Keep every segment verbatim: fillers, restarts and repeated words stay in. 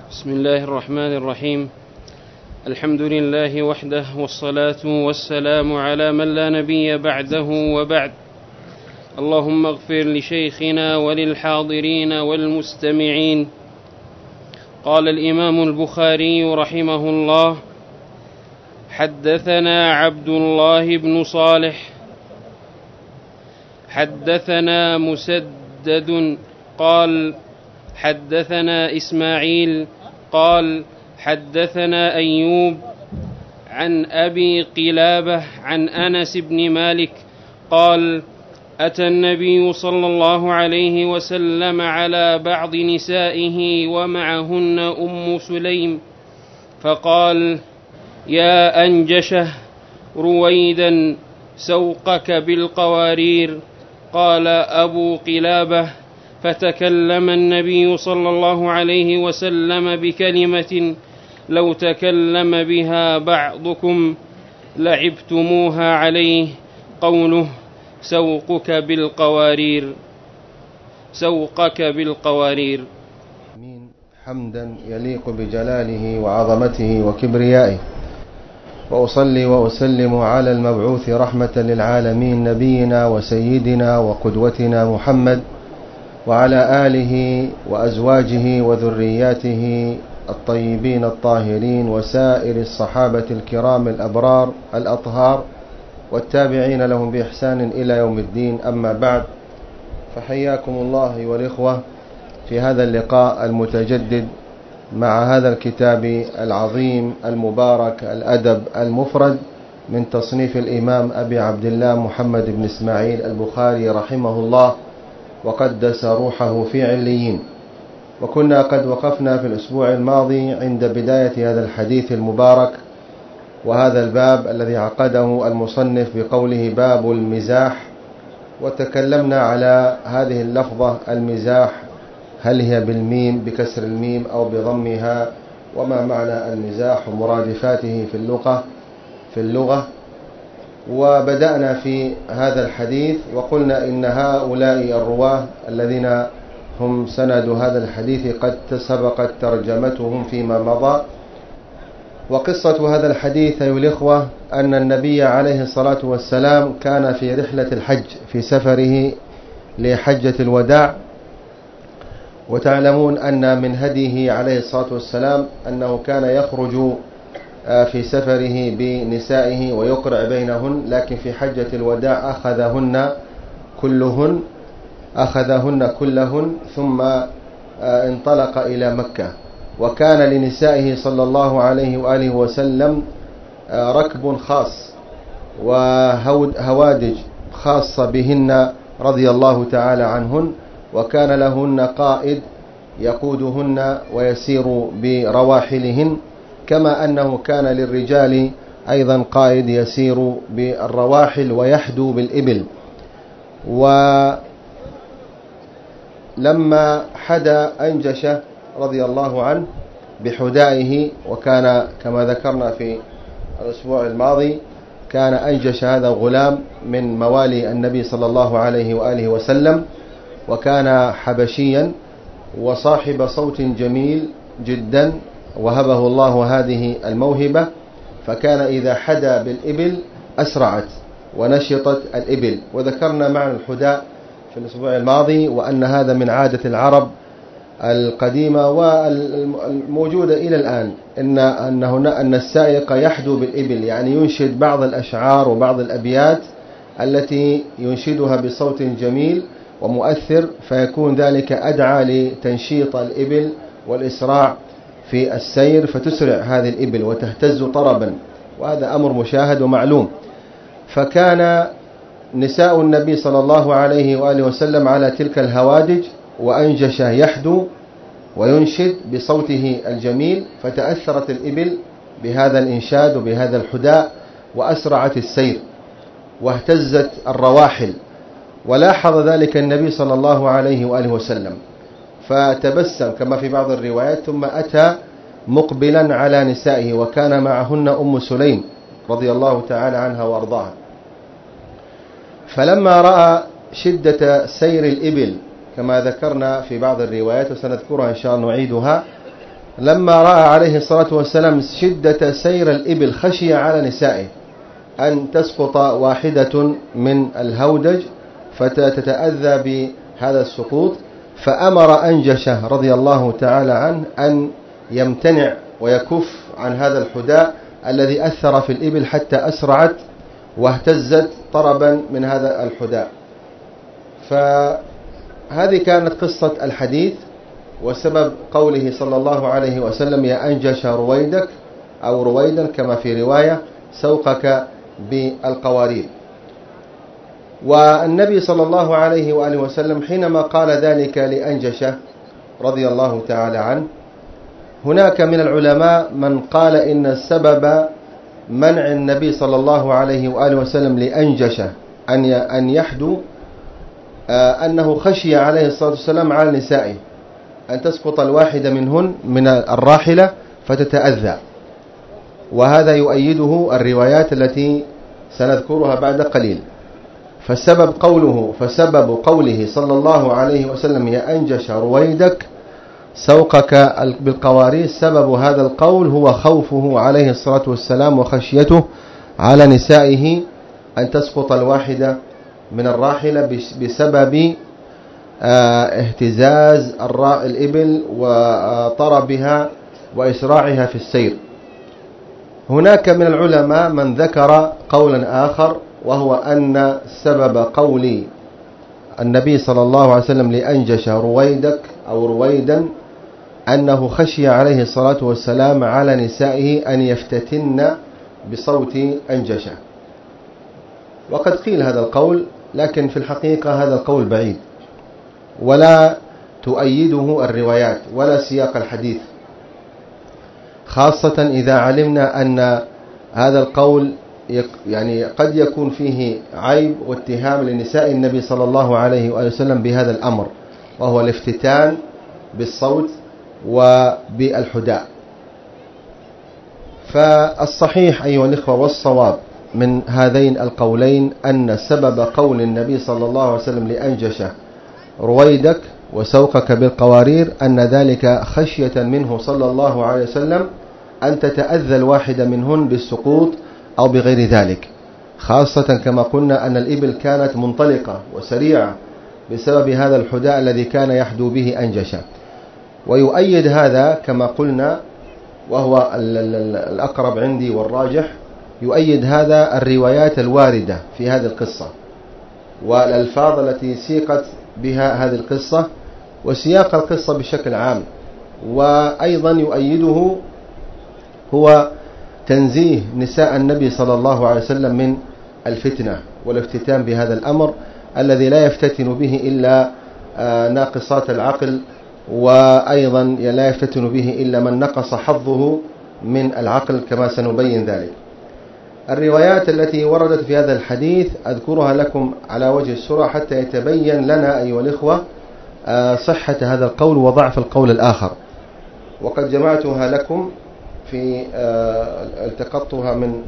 بسم الله الرحمن الرحيم. الحمد لله وحده، والصلاة والسلام على من لا نبي بعده وبعد. اللهم اغفر لشيخنا وللحاضرين والمستمعين. قال الإمام البخاري رحمه الله: حدثنا عبد الله بن صالح حدثنا مسدد قال حدثنا إسماعيل قال حدثنا أيوب عن أبي قلابة عن أنس بن مالك قال: أتى النبي صلى الله عليه وسلم على بعض نسائه ومعهن أم سليم فقال: يا أنجشه رويدا سوقك بالقوارير. قال أبو قلابة: فتكلم النبي صلى الله عليه وسلم بكلمة لو تكلم بها بعضكم لعبتموها عليه، قوله: سوقك بالقوارير سوقك بالقوارير. حمدا يليق بجلاله وعظمته وكبريائه، وأصلي وأسلم على المبعوث رحمة للعالمين نبينا وسيدنا وقدوتنا محمد، وعلى آله وأزواجه وذرياته الطيبين الطاهرين، وسائر الصحابة الكرام الأبرار الأطهار، والتابعين لهم بإحسان إلى يوم الدين. أما بعد، فحياكم الله والإخوة في هذا اللقاء المتجدد مع هذا الكتاب العظيم المبارك، الأدب المفرد، من تصنيف الإمام أبي عبد الله محمد بن إسماعيل البخاري رحمه الله وقدس روحه في عليين. وكنا قد وقفنا في الأسبوع الماضي عند بداية هذا الحديث المبارك، وهذا الباب الذي عقده المصنف بقوله: باب المزاح. وتكلمنا على هذه اللفظة المزاح، هل هي بالميم بكسر الميم أو بضمها، وما معنى المزاح ومرادفاته في اللغة في اللغة وبدأنا في هذا الحديث وقلنا إن هؤلاء الرواه الذين هم سند هذا الحديث قد سبقت ترجمتهم فيما مضى. وقصة هذا الحديث أيها الإخوة أن النبي عليه الصلاة والسلام كان في رحلة الحج، في سفره لحجة الوداع. وتعلمون أن من هديه عليه الصلاة والسلام أنه كان يخرج في سفره بنسائه ويقرع بينهن، لكن في حجة الوداع أخذهن كلهن أخذهن كلهن ثم انطلق إلى مكة. وكان لنسائه صلى الله عليه وآله وسلم ركب خاص وهوادج خاصة بهن رضي الله تعالى عنهن، وكان لهن قائد يقودهن ويسير برواحلهن، كما أنه كان للرجال أيضا قائد يسير بالرواحل ويحدو بالإبل. ولما حدا أنجشة رضي الله عنه بحدائه، وكان كما ذكرنا في الأسبوع الماضي كان أنجش هذا غلام من موالي النبي صلى الله عليه وآله وسلم، وكان حبشيا وصاحب صوت جميل جدا، وهبه الله هذه الموهبة، فكان إذا حدا بالإبل أسرعت ونشطت الإبل. وذكرنا معنى الحداء في الأسبوع الماضي، وأن هذا من عادة العرب القديمة والموجودة إلى الآن، إن أن هنا أن السائق يحدو بالإبل، يعني ينشد بعض الأشعار وبعض الأبيات التي ينشدها بصوت جميل ومؤثر، فيكون ذلك أدعى لتنشيط الإبل والإسراع في السير، فتسرع هذه الإبل وتهتز طربا، وهذا أمر مشاهد ومعلوم. فكان نساء النبي صلى الله عليه وآله وسلم على تلك الهوادج، وأنجش يحدو وينشد بصوته الجميل، فتأثرت الإبل بهذا الإنشاد وبهذا الحداء وأسرعت السير واهتزت الرواحل. ولاحظ ذلك النبي صلى الله عليه وآله وسلم فتبسم كما في بعض الروايات، ثم أتى مقبلا على نسائه، وكان معهن أم سليم رضي الله تعالى عنها وأرضاها. فلما رأى شدة سير الإبل كما ذكرنا في بعض الروايات وسنذكرها إن شاء الله نعيدها، لما رأى عليه الصلاة والسلام شدة سير الإبل خشي على نسائه أن تسقط واحدة من الهودج فتتأذى بهذا السقوط، فأمر أنجشة رضي الله تعالى عنه أن يمتنع ويكف عن هذا الحداء الذي أثر في الإبل حتى أسرعت واهتزت طربا من هذا الحداء. فهذه كانت قصة الحديث وسبب قوله صلى الله عليه وسلم يا أنجش رويدك أو رويدا كما في رواية سوقك بالقوارير. والنبي صلى الله عليه وآله وسلم حينما قال ذلك لأنجشة رضي الله تعالى عنه، هناك من العلماء من قال إن السبب منع النبي صلى الله عليه وآله وسلم لأنجشة أن يحدو أنه خشي عليه الصلاة والسلام على نسائه أن تسقط الواحدة منهن من الراحلة فتتأذى، وهذا يؤيده الروايات التي سنذكرها بعد قليل. فسبب قوله فسبب قوله صلى الله عليه وسلم يا أنجش رويدك سوقك بالقوارير، سبب هذا القول هو خوفه عليه الصلاة والسلام وخشيته على نسائه أن تسقط الواحدة من الراحلة بسبب اهتزاز الإبل وطربها وإسراعها في السير. هناك من العلماء من ذكر قولا آخر، وهو أن سبب قول النبي صلى الله عليه وسلم لأنجش رويدك أو رويدا أنه خشي عليه الصلاة والسلام على نسائه أن يفتتن بصوت أنجشة. وقد قيل هذا القول، لكن في الحقيقة هذا القول بعيد ولا تؤيده الروايات ولا سياق الحديث، خاصة إذا علمنا أن هذا القول يعني قد يكون فيه عيب واتهام لنساء النبي صلى الله عليه وآله وسلم بهذا الأمر، وهو الافتتان بالصوت وبالحداء. فالصحيح أيها الإخوة والصواب من هذين القولين أن سبب قول النبي صلى الله عليه وسلم لأنجشة رويدك وسوقك بالقوارير أن ذلك خشية منه صلى الله عليه وسلم أن تتأذى الواحدة منهن بالسقوط أو بغير ذلك، خاصة كما قلنا أن الإبل كانت منطلقة وسريعة بسبب هذا الحداء الذي كان يحدو به أنجشة. ويؤيد هذا كما قلنا، وهو الأقرب عندي والراجح، يؤيد هذا الروايات الواردة في هذه القصة والألفاظ التي سيقت بها هذه القصة وسياق القصة بشكل عام. وأيضا يؤيده هو تنزيه نساء النبي صلى الله عليه وسلم من الفتنة والافتتان بهذا الأمر الذي لا يفتتن به إلا ناقصات العقل، وأيضا لا يفتتن به إلا من نقص حظه من العقل كما سنبين ذلك. الروايات التي وردت في هذا الحديث أذكرها لكم على وجه السرعة حتى يتبين لنا أيها الإخوة صحة هذا القول وضعف القول الآخر، وقد جمعتها لكم في التقطها من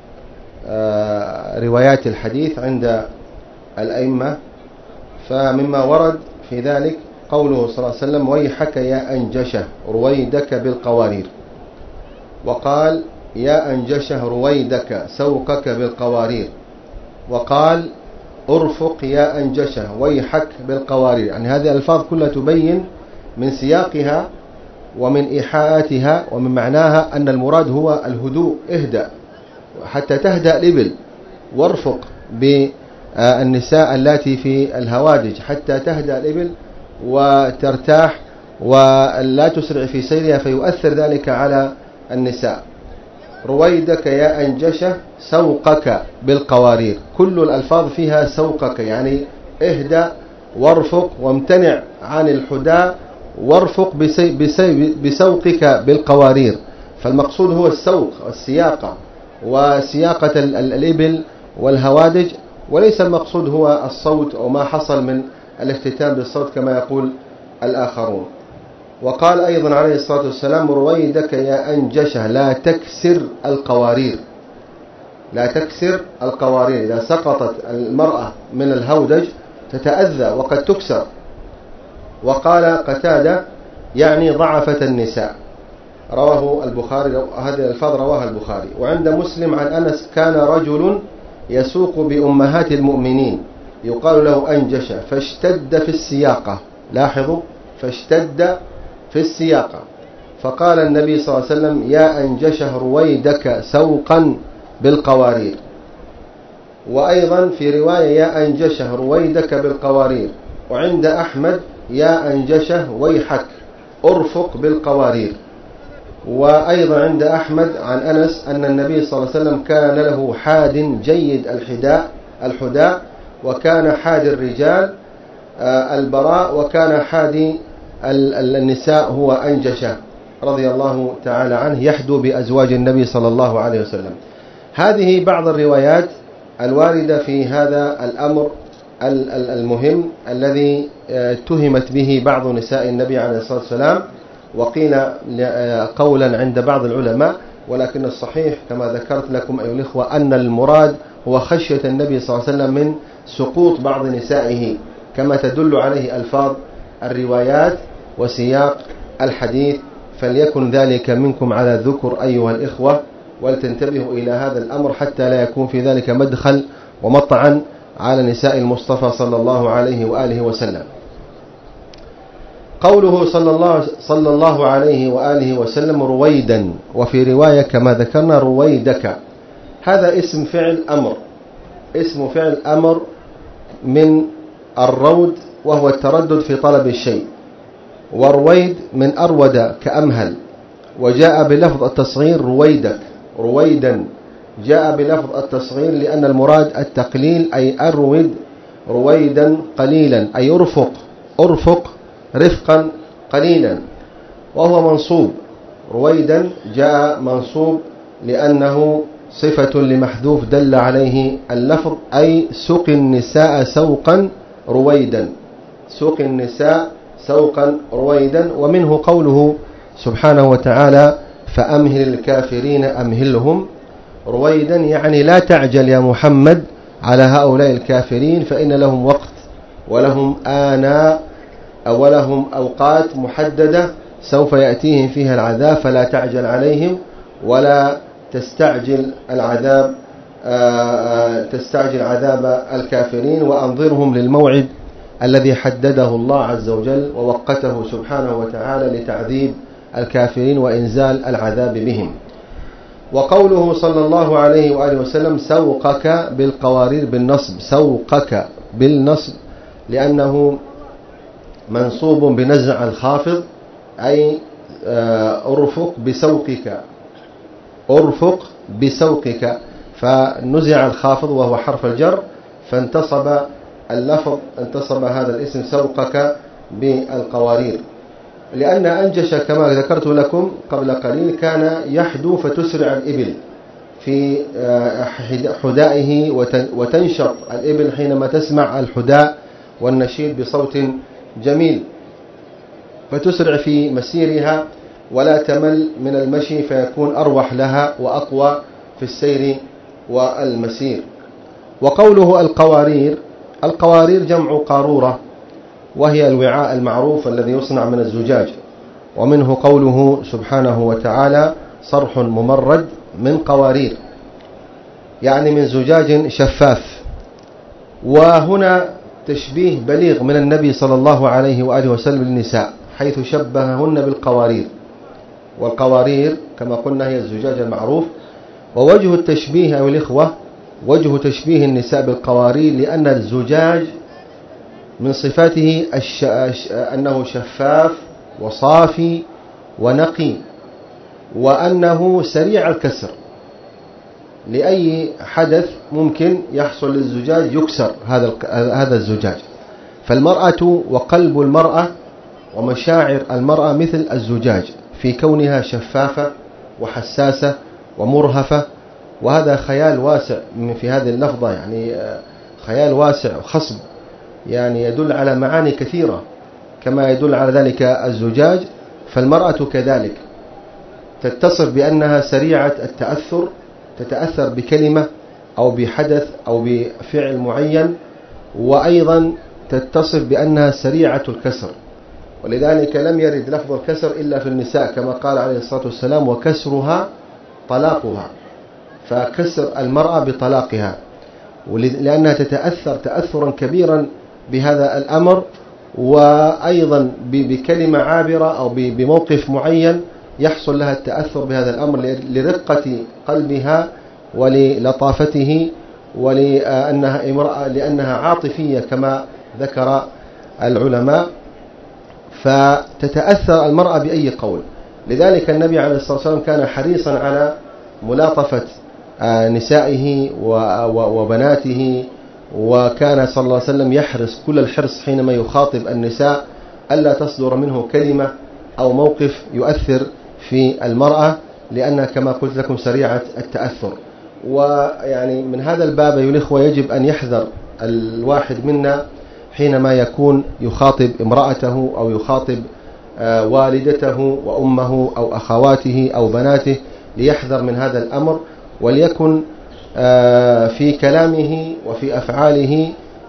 روايات الحديث عند الأئمة. فمما ورد في ذلك قوله صلى الله عليه وسلم ويحك يا أنجشة رويدك بالقوارير، وقال يا أنجشة رويدك سوقك بالقوارير، وقال أرفق يا أنجشة ويحك بالقوارير. يعني هذه الألفاظ كلها تبين من سياقها ومن إيحاءاتها ومن معناها أن المراد هو الهدوء، اهدأ حتى تهدأ الإبل، وارفق بالنساء اللاتي في الهوادج حتى تهدأ الإبل وترتاح ولا تسرع في سيرها فيؤثر ذلك على النساء. رويدك يا أنجشة سوقك بالقوارير، كل الألفاظ فيها سوقك، يعني اهدأ وارفق وامتنع عن الحداء وارفق بسي بسي بسوقك بالقوارير. فالمقصود هو السوق والسياقة وسياقة الإبل والهوادج، وليس المقصود هو الصوت أو ما حصل من الافتتان بالصوت كما يقول الآخرون. وقال أيضا عليه الصلاة والسلام رويدك يا أنجشة لا تكسر القوارير، لا تكسر القوارير. إذا سقطت المرأة من الهودج تتأذى وقد تكسر. وقال قتادة يعني ضعفت النساء، رواه البخاري، هذه الألفاظ رواها البخاري. وعند مسلم عن أنس كان رجل يسوق بأمهات المؤمنين يقال له أنجش فاشتد في السياقة، لاحظوا فاشتد في السياقة، فقال النبي صلى الله عليه وسلم يا أنجشه رويدك سوقا بالقوارير. وأيضا في رواية يا أنجشه رويدك بالقوارير. وعند أحمد يا أنجشه ويحك أرفق بالقوارير. وأيضا عند أحمد عن أنس أن النبي صلى الله عليه وسلم كان له حاد جيد الحداء الحداء وكان حاد الرجال البراء، وكان حاد النساء هو أنجشة رضي الله تعالى عنه يحدو بأزواج النبي صلى الله عليه وسلم. هذه بعض الروايات الواردة في هذا الأمر المهم الذي اتهمت به بعض نساء النبي عليه الصلاة والسلام، وقيل قولا عند بعض العلماء، ولكن الصحيح كما ذكرت لكم أيها الإخوة أن المراد هو خشية النبي صلى الله عليه وسلم من سقوط بعض نسائه، كما تدل عليه ألفاظ الروايات وسياق الحديث. فليكن ذلك منكم على الذكر أيها الإخوة، ولتنتبهوا إلى هذا الأمر حتى لا يكون في ذلك مدخل ومطعن على نساء المصطفى صلى الله عليه وآله وسلم. قوله صلى الله, صلى الله عليه وآله وسلم رويدا، وفي رواية كما ذكرنا رويدك، هذا اسم فعل أمر، اسم فعل أمر من الرود وهو التردد في طلب الشيء، والرويد من أرود كأمهل، وجاء بلفظ التصغير رويدك رويدا، جاء بلفظ التصغير لأن المراد التقليل، أي أرود رويدا قليلا، أي أرفق أرفق رفقا قليلا، وهو منصوب. رويدا جاء منصوب لأنه صفة لمحذوف دل عليه اللفظ، أي سوق النساء سوقا رويدا، سوق النساء سوقا رويدا. ومنه قوله سبحانه وتعالى فأمهل الكافرين أمهلهم رويدا، يعني لا تعجل يا محمد على هؤلاء الكافرين، فإن لهم وقت ولهم آناء ولهم أوقات محددة سوف يأتيهم فيها العذاب، فلا تعجل عليهم ولا تستعجل العذاب تستعجل عذاب الكافرين، وأنظرهم للموعد الذي حدده الله عز وجل ووقته سبحانه وتعالى لتعذيب الكافرين وإنزال العذاب بهم. وقوله صلى الله عليه وآله وسلم سوقك بالقوارير بالنصب، سوقك بالنصب لأنه منصوب بنزع الخافض، أي أرفق بسوقك أرفق بسوقك، فنزع الخافض وهو حرف الجر، فانتصب اللفظ انتصب هذا الاسم سوقك بالقوارير. لأن أنجش كما ذكرت لكم قبل قليل كان يحدو فتسرع الإبل في حدائه، وتنشط الإبل حينما تسمع الحداء والنشيد بصوت جميل، فتسرع في مسيرها ولا تمل من المشي، فيكون أروح لها وأقوى في السير والمسير. وقوله القوارير، القوارير جمع قارورة، وهي الوعاء المعروف الذي يصنع من الزجاج. ومنه قوله سبحانه وتعالى صرح ممرد من قوارير، يعني من زجاج شفاف. وهنا تشبيه بليغ من النبي صلى الله عليه وآله وسلم للنساء، حيث شبههن بالقوارير، والقوارير كما قلنا هي الزجاج المعروف. ووجه التشبيه أو الإخوة، وجه تشبيه النساء بالقوارير لأن الزجاج من صفاته الش... أنه شفاف وصافي ونقي، وأنه سريع الكسر، لأي حدث ممكن يحصل للزجاج يكسر هذا هذا الزجاج. فالمرأة وقلب المرأة ومشاعر المرأة مثل الزجاج في كونها شفافة وحساسة ومرهفة، وهذا خيال واسع في هذه اللفظة، يعني خيال واسع وخصب، يعني يدل على معاني كثيرة كما يدل على ذلك الزجاج. فالمرأة كذلك تتصف بأنها سريعة التأثر، تتأثر بكلمة أو بحدث أو بفعل معين، وأيضا تتصف بأنها سريعة الكسر، ولذلك لم يرد لفظ الكسر إلا في النساء كما قال عليه الصلاة والسلام وكسرها طلاقها، فكسر المرأة بطلاقها، لأنها تتأثر تأثرا كبيرا بهذا الأمر، وأيضا بكلمة عابرة أو بموقف معين يحصل لها التأثر بهذا الأمر لرقة قلبها وللطافته ولأنها امرأة لأنها عاطفية كما ذكر العلماء، فتتأثر المرأة بأي قول. لذلك النبي عليه الصلاة والسلام كان حريصا على ملاطفة نسائه وبناته، وكان صلى الله عليه وسلم يحرص كل الحرص حينما يخاطب النساء ألا تصدر منه كلمة أو موقف يؤثر في المرأة، لأنها كما قلت لكم سريعة التأثر. ويعني من هذا الباب أيها الإخوة يجب أن يحذر الواحد منا حينما يكون يخاطب امرأته أو يخاطب والدته وأمه أو أخواته أو بناته، ليحذر من هذا الأمر، وليكن في كلامه وفي أفعاله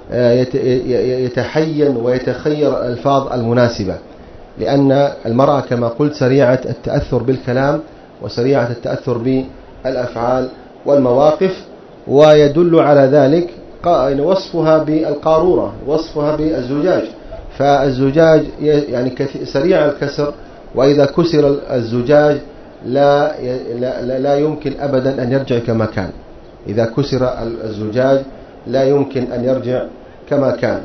يتحين ويتخير الألفاظ المناسبة، لأن المرأة كما قلت سريعة التأثر بالكلام وسريعة التأثر بالأفعال والمواقف. ويدل على ذلك وصفها بالقارورة، وصفها بالزجاج، فالزجاج يعني سريع الكسر، وإذا كسر الزجاج لا لا لا يمكن أبدا أن يرجع كما كان، إذا كسر الزجاج لا يمكن أن يرجع كما كان.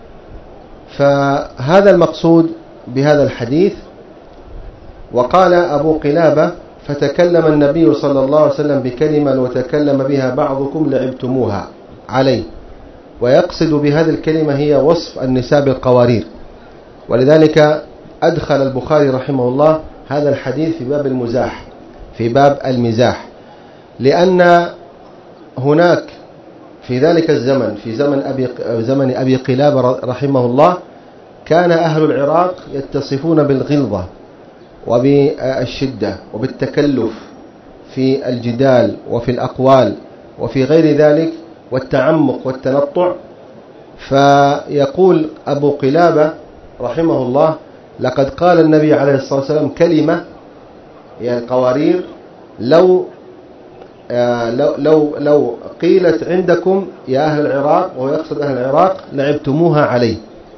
فهذا المقصود بهذا الحديث. وقال أبو قلابة: فتكلم النبي صلى الله عليه وسلم بكلمة وتكلم بها بعضكم لعبتموها عليه، ويقصد بهذه الكلمة هي وصف النساء بالقوارير. ولذلك أدخل البخاري رحمه الله هذا الحديث في باب المزاح، في باب المزاح، لأن هناك في ذلك الزمن في زمن أبي زمن أبي قلابة رحمه الله كان أهل العراق يتصفون بالغلظة وبالشدة وبالتكلف في الجدال وفي الأقوال وفي غير ذلك والتعمق والتنطع. فيقول أبو قلابة رحمه الله: لقد قال النبي عليه الصلاة والسلام كلمة يعني قوارير لو لو لو لو قيلت عندكم يا أهل العراق، وهو يقصد أهل العراق، لعبتموها عليه،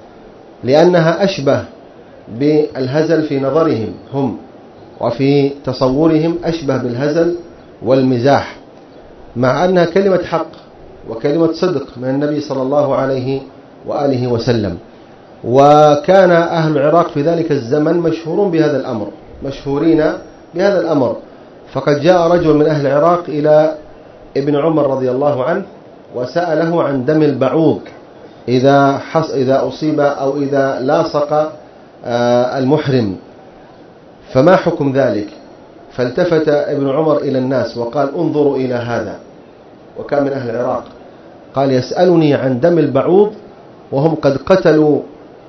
لأنها أشبه بالهزل في نظرهم هم، وفي تصورهم أشبه بالهزل والمزاح، مع أنها كلمة حق وكلمة صدق من النبي صلى الله عليه وآله وسلم. وكان أهل العراق في ذلك الزمن مشهورون بهذا الأمر، مشهورين بهذا الأمر. فقد جاء رجل من أهل العراق إلى ابن عمر رضي الله عنه وسأله عن دم البعوض إذا حص إذا أصيب أو إذا لاصق المحرم، فما حكم ذلك؟ فالتفت ابن عمر إلى الناس وقال: انظروا إلى هذا، وكان من أهل العراق، قال: يسألني عن دم البعوض وهم قد قتلوا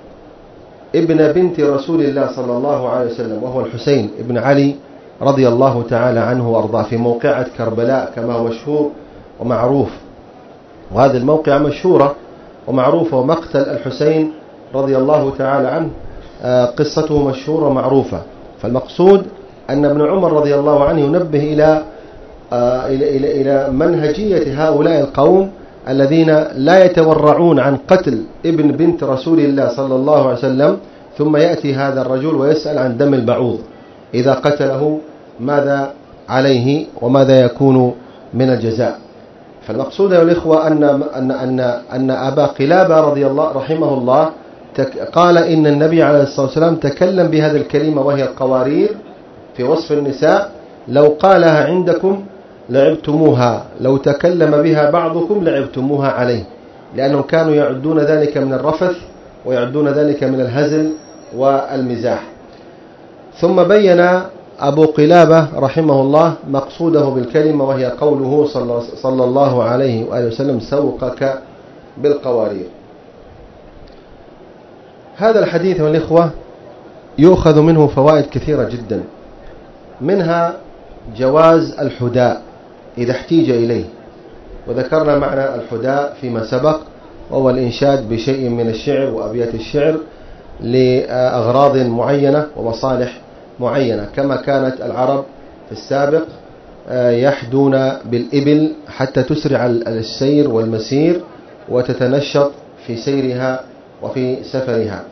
ابن بنت رسول الله صلى الله عليه وسلم، وهو الحسين ابن علي رضي الله تعالى عنه وأرضاه، في موقعة كربلاء كما هو مشهور ومعروف. وهذه الموقعة مشهورة ومعروفة، ومقتل الحسين رضي الله تعالى عنه قصته مشهورة ومعروفة. فالمقصود أن ابن عمر رضي الله عنه ينبه إلى إلى إلى إلى منهجية هؤلاء القوم الذين لا يتورعون عن قتل ابن بنت رسول الله صلى الله عليه وسلم، ثم يأتي هذا الرجل ويسأل عن دم البعوض إذا قتله ماذا عليه وماذا يكون من الجزاء. فالمقصود يا الإخوة أن أن أن أن أبا قلابة رضي الله رحمه الله قال إن النبي عليه الصلاة والسلام تكلم بهذه الكلمة وهي القوارير في وصف النساء، لو قالها عندكم لعبتموها، لو تكلم بها بعضكم لعبتموها عليه، لأنهم كانوا يعدون ذلك من الرفث ويعدون ذلك من الهزل والمزاح. ثم بين أبو قلابة رحمه الله مقصوده بالكلمة، وهي قوله صلى الله عليه وآله وسلم: سوقك بالقوارير. هذا الحديث والإخوة يؤخذ منه فوائد كثيرة جدا، منها جواز الحداء إذا احتيج إليه، وذكرنا معنى الحداء فيما سبق، وهو الإنشاد بشيء من الشعر وأبيات الشعر لأغراض معينة ومصالح معينة، كما كانت العرب في السابق يحدون بالإبل حتى تسرع السير والمسير وتتنشط في سيرها وفي سفرها.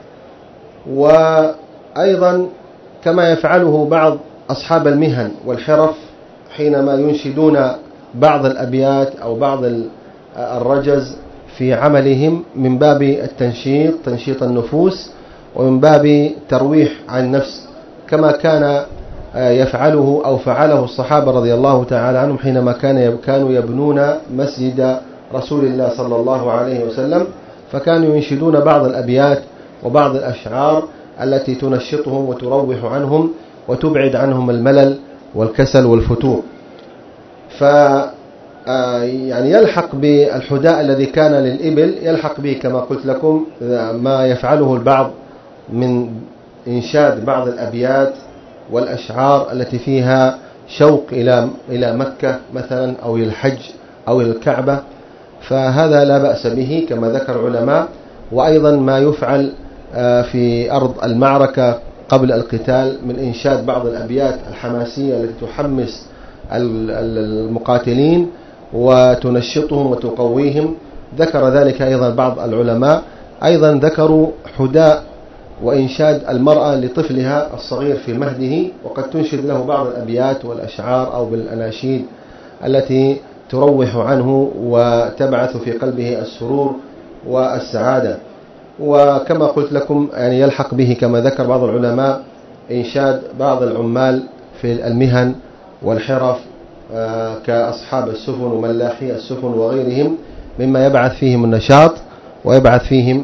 وأيضا كما يفعله بعض أصحاب المهن والحرف حينما ينشدون بعض الأبيات أو بعض الرجز في عملهم من باب التنشيط، تنشيط النفوس، ومن باب ترويح عن النفس، كما كان يفعله أو فعله الصحابة رضي الله تعالى عنهم حينما كانوا يبنون مسجد رسول الله صلى الله عليه وسلم، فكانوا ينشدون بعض الأبيات وبعض الأشعار التي تنشطهم وتروح عنهم وتبعد عنهم الملل والكسل والفتور. ف يعني يلحق بالحداء الذي كان للإبل، يلحق به كما قلت لكم ما يفعله البعض من إنشاد بعض الأبيات والأشعار التي فيها شوق إلى إلى مكة مثلا أو إلى الحج أو إلى الكعبة، فهذا لا بأس به كما ذكر العلماء. وأيضا ما يفعل في أرض المعركة قبل القتال من إنشاد بعض الأبيات الحماسية التي تحمس المقاتلين وتنشطهم وتقويهم، ذكر ذلك أيضا بعض العلماء. أيضا ذكروا حداء وإنشاد المرأة لطفلها الصغير في مهده، وقد تنشد له بعض الأبيات والأشعار أو بالأناشيد التي تروح عنه وتبعث في قلبه السرور والسعادة. وكما قلت لكم يعني يلحق به كما ذكر بعض العلماء إنشاد بعض العمال في المهن والحرف كأصحاب السفن وملاحي السفن وغيرهم، مما يبعث فيهم النشاط ويبعث فيهم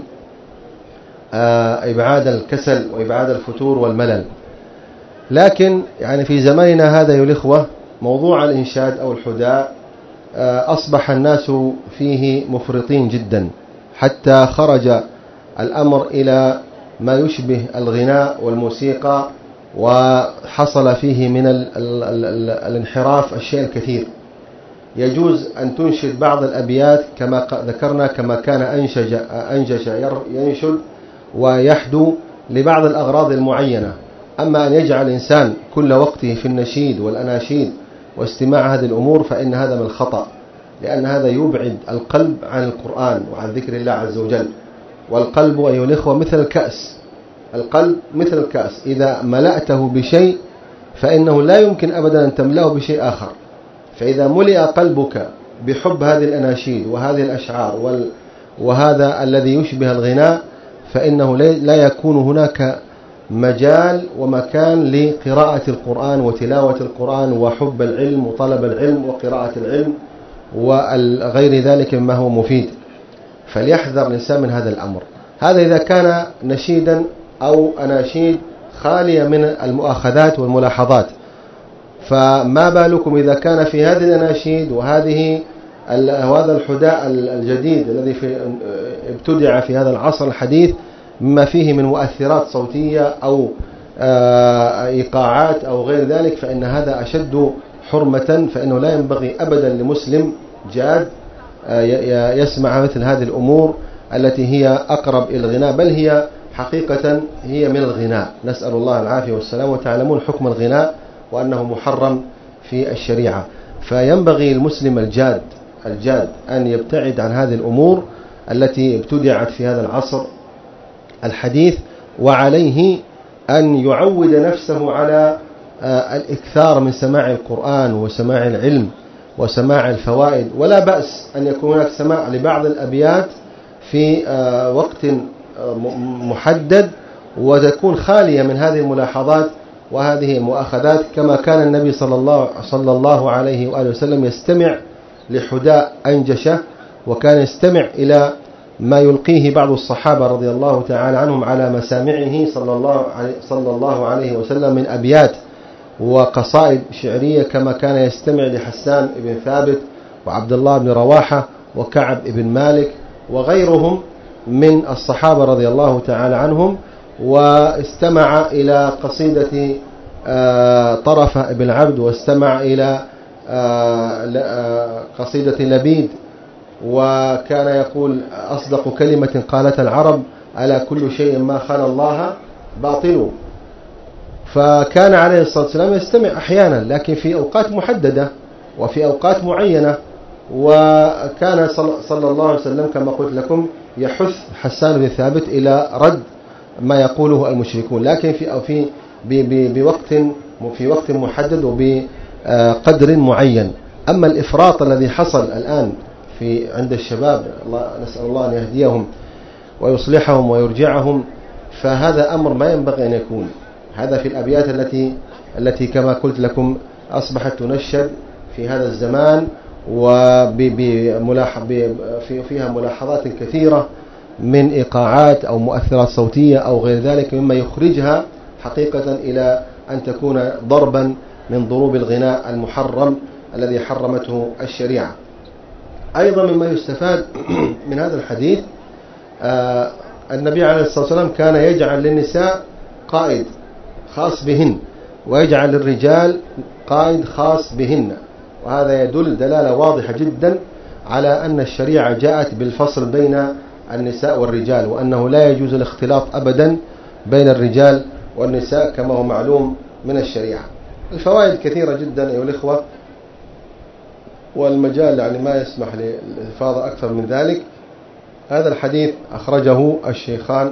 إبعاد الكسل وإبعاد الفتور والملل. لكن يعني في زماننا هذا يا الإخوة موضوع الإنشاد أو الحداء أصبح الناس فيه مفرطين جدا، حتى خرج الأمر إلى ما يشبه الغناء والموسيقى، وحصل فيه من ال ال ال الانحراف الشيء الكثير. يجوز أن تنشد بعض الأبيات كما ذكرنا، كما كان أنشج أنجش ينشد ويحدو لبعض الأغراض المعينة. أما أن يجعل الإنسان كل وقته في النشيد والأناشيد واستماع هذه الأمور فإن هذا من الخطأ، لأن هذا يبعد القلب عن القرآن وعن ذكر الله عز وجل. والقلب أيها الإخوة مثل الكأس، القلب مثل الكأس، إذا ملأته بشيء فإنه لا يمكن أبدا أن تملأه بشيء آخر. فإذا ملئ قلبك بحب هذه الأناشيد وهذه الأشعار وهذا الذي يشبه الغناء، فإنه لا يكون هناك مجال ومكان لقراءة القرآن وتلاوة القرآن وحب العلم وطلب العلم وقراءة العلم وغير ذلك مما هو مفيد. فليحذر الإنسان من هذا الأمر. هذا إذا كان نشيدا أو أناشيد خالية من المؤاخذات والملاحظات، فما بالكم إذا كان في هذه الأناشيد وهذه وهذا الحداء الجديد الذي في ابتدع في هذا العصر الحديث مما فيه من مؤثرات صوتية أو إيقاعات أو غير ذلك، فإن هذا أشد حرمة. فإنه لا ينبغي أبدا لمسلم جاد يسمع مثل هذه الأمور التي هي أقرب إلى الغناء، بل هي حقيقة هي من الغناء. نسأل الله العافية والسلام. وتعلمون حكم الغناء وأنه محرم في الشريعة. فينبغي المسلم الجاد الجاد أن يبتعد عن هذه الأمور التي ابتدعت في هذا العصر الحديث، وعليه أن يعود نفسه على الإكثار من سماع القرآن وسماع العلم وسماع الفوائد. ولا بأس أن يكون هناك سماع لبعض الأبيات في وقت محدد وتكون خالية من هذه الملاحظات وهذه المؤاخذات، كما كان النبي صلى الله صلى الله عليه وآله وسلم يستمع لحداء أنجشة، وكان يستمع إلى ما يلقيه بعض الصحابة رضي الله تعالى عنهم على مسامعه صلى الله عليه صلى الله عليه وسلم من أبيات وقصائد شعرية، كما كان يستمع لحسان بن ثابت وعبد الله بن رواحة وكعب بن مالك وغيرهم من الصحابة رضي الله تعالى عنهم. واستمع إلى قصيدة طرفة بن عبد، واستمع إلى قصيدة لبيد، وكان يقول أصدق كلمة قالت العرب ألا كل شيء ما خلا الله باطل. فكان عليه الصلاة والسلام يستمع أحيانا لكن في أوقات محددة وفي أوقات معينة، وكان صلى الله عليه وسلم كما قلت لكم يحث حسان بن ثابت إلى رد ما يقوله المشركون، لكن في في بوقت في وقت محدد وبقدر معين. أما الإفراط الذي حصل الآن في عند الشباب، الله نسأل الله أن يهديهم ويصلحهم ويرجعهم، فهذا أمر ما ينبغي أن يكون. هذا في الأبيات التي التي كما قلت لكم أصبحت تنشد في هذا الزمان، وفيها ملاحظات كثيرة من إيقاعات أو مؤثرات صوتية أو غير ذلك مما يخرجها حقيقة إلى أن تكون ضربا من ضروب الغناء المحرم الذي حرمته الشريعة. أيضا مما يستفاد من هذا الحديث آه النبي عليه الصلاة والسلام كان يجعل للنساء قائد خاص بهن ويجعل للرجال قائد خاص بهن، وهذا يدل دلالة واضحة جدا على أن الشريعة جاءت بالفصل بين النساء والرجال، وأنه لا يجوز الاختلاط أبدا بين الرجال والنساء كما هو معلوم من الشريعة. الفوائد كثيرة جدا أيها الإخوة، والمجال يعني ما يسمح للإفاضة أكثر من ذلك. هذا الحديث أخرجه الشيخان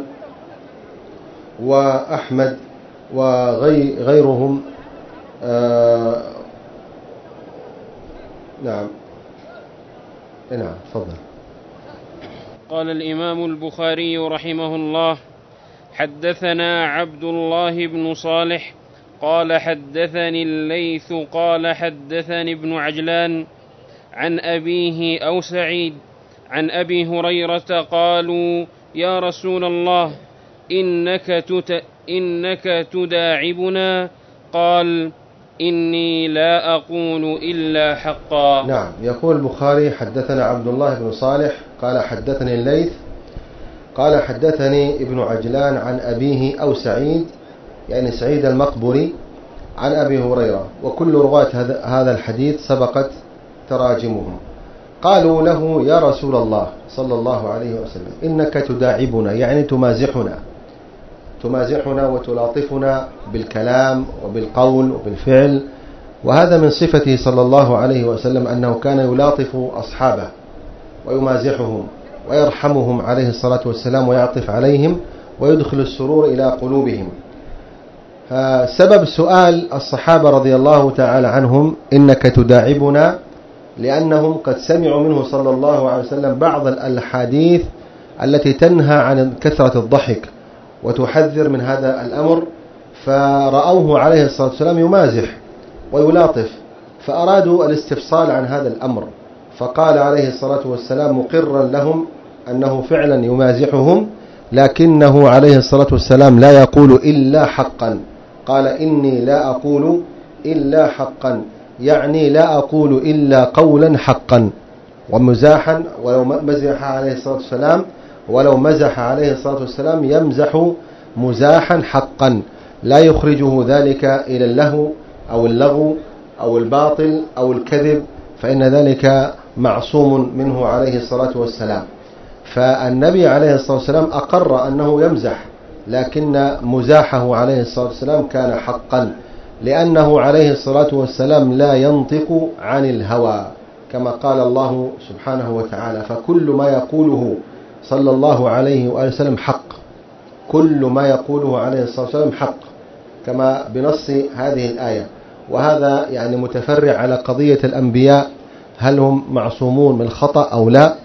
وأحمد وغيرهم. آه نعم نعم تفضل. قال الإمام البخاري رحمه الله: حدثنا عبد الله بن صالح قال حدثني الليث قال حدثني ابن عجلان عن أبيه أو سعيد عن أبي هريرة قالوا: يا رسول الله إنك, تت... إنك تداعبنا، قال: إني لا أقول إلا حقا. نعم. يقول البخاري: حدثنا عبد الله بن صالح قال حدثني الليث قال حدثني ابن عجلان عن أبيه أو سعيد يعني سعيد المقبري عن أبي هريرة، وكل رواة هذا الحديث سبقت تراجمهم. قالوا له: يا رسول الله صلى الله عليه وسلم إنك تداعبنا، يعني تمازحنا تمازحنا وتلاطفنا بالكلام وبالقول وبالفعل، وهذا من صفته صلى الله عليه وسلم أنه كان يلاطف أصحابه ويمازحهم ويرحمهم عليه الصلاة والسلام ويعطف عليهم ويدخل السرور إلى قلوبهم. سبب سؤال الصحابة رضي الله تعالى عنهم إنك تداعبنا لأنهم قد سمعوا منه صلى الله عليه وسلم بعض الأحاديث التي تنهى عن كثرة الضحك وتحذر من هذا الأمر، فرأوه عليه الصلاة والسلام يمازح ويلاطف، فأرادوا الاستفصال عن هذا الأمر، فقال عليه الصلاة والسلام مقرا لهم أنه فعلا يمازحهم، لكنه عليه الصلاة والسلام لا يقول إلا حقا. قال: إني لا أقول إلا حقا، يعني لا أقول إلا قولا حقا ومزاحا. ولو مزح عليه الصلاة والسلام ولو مزح عليه الصلاة والسلام يمزح مزاحا حقا، لا يخرجه ذلك إلى اللهو أو اللغو أو الباطل أو الكذب، فإن ذلك معصوم منه عليه الصلاة والسلام. فالنبي عليه الصلاة والسلام أقر أنه يمزح، لكن مزاحه عليه الصلاة والسلام كان حقا، لأنه عليه الصلاة والسلام لا ينطق عن الهوى كما قال الله سبحانه وتعالى: فكل ما يقوله صلى الله عليه وآله وسلم حق، كل ما يقوله عليه الصلاة والسلام حق، كما بنص هذه الآية. وهذا يعني متفرع على قضية الأنبياء، هل هم معصومون من الخطأ أو لا،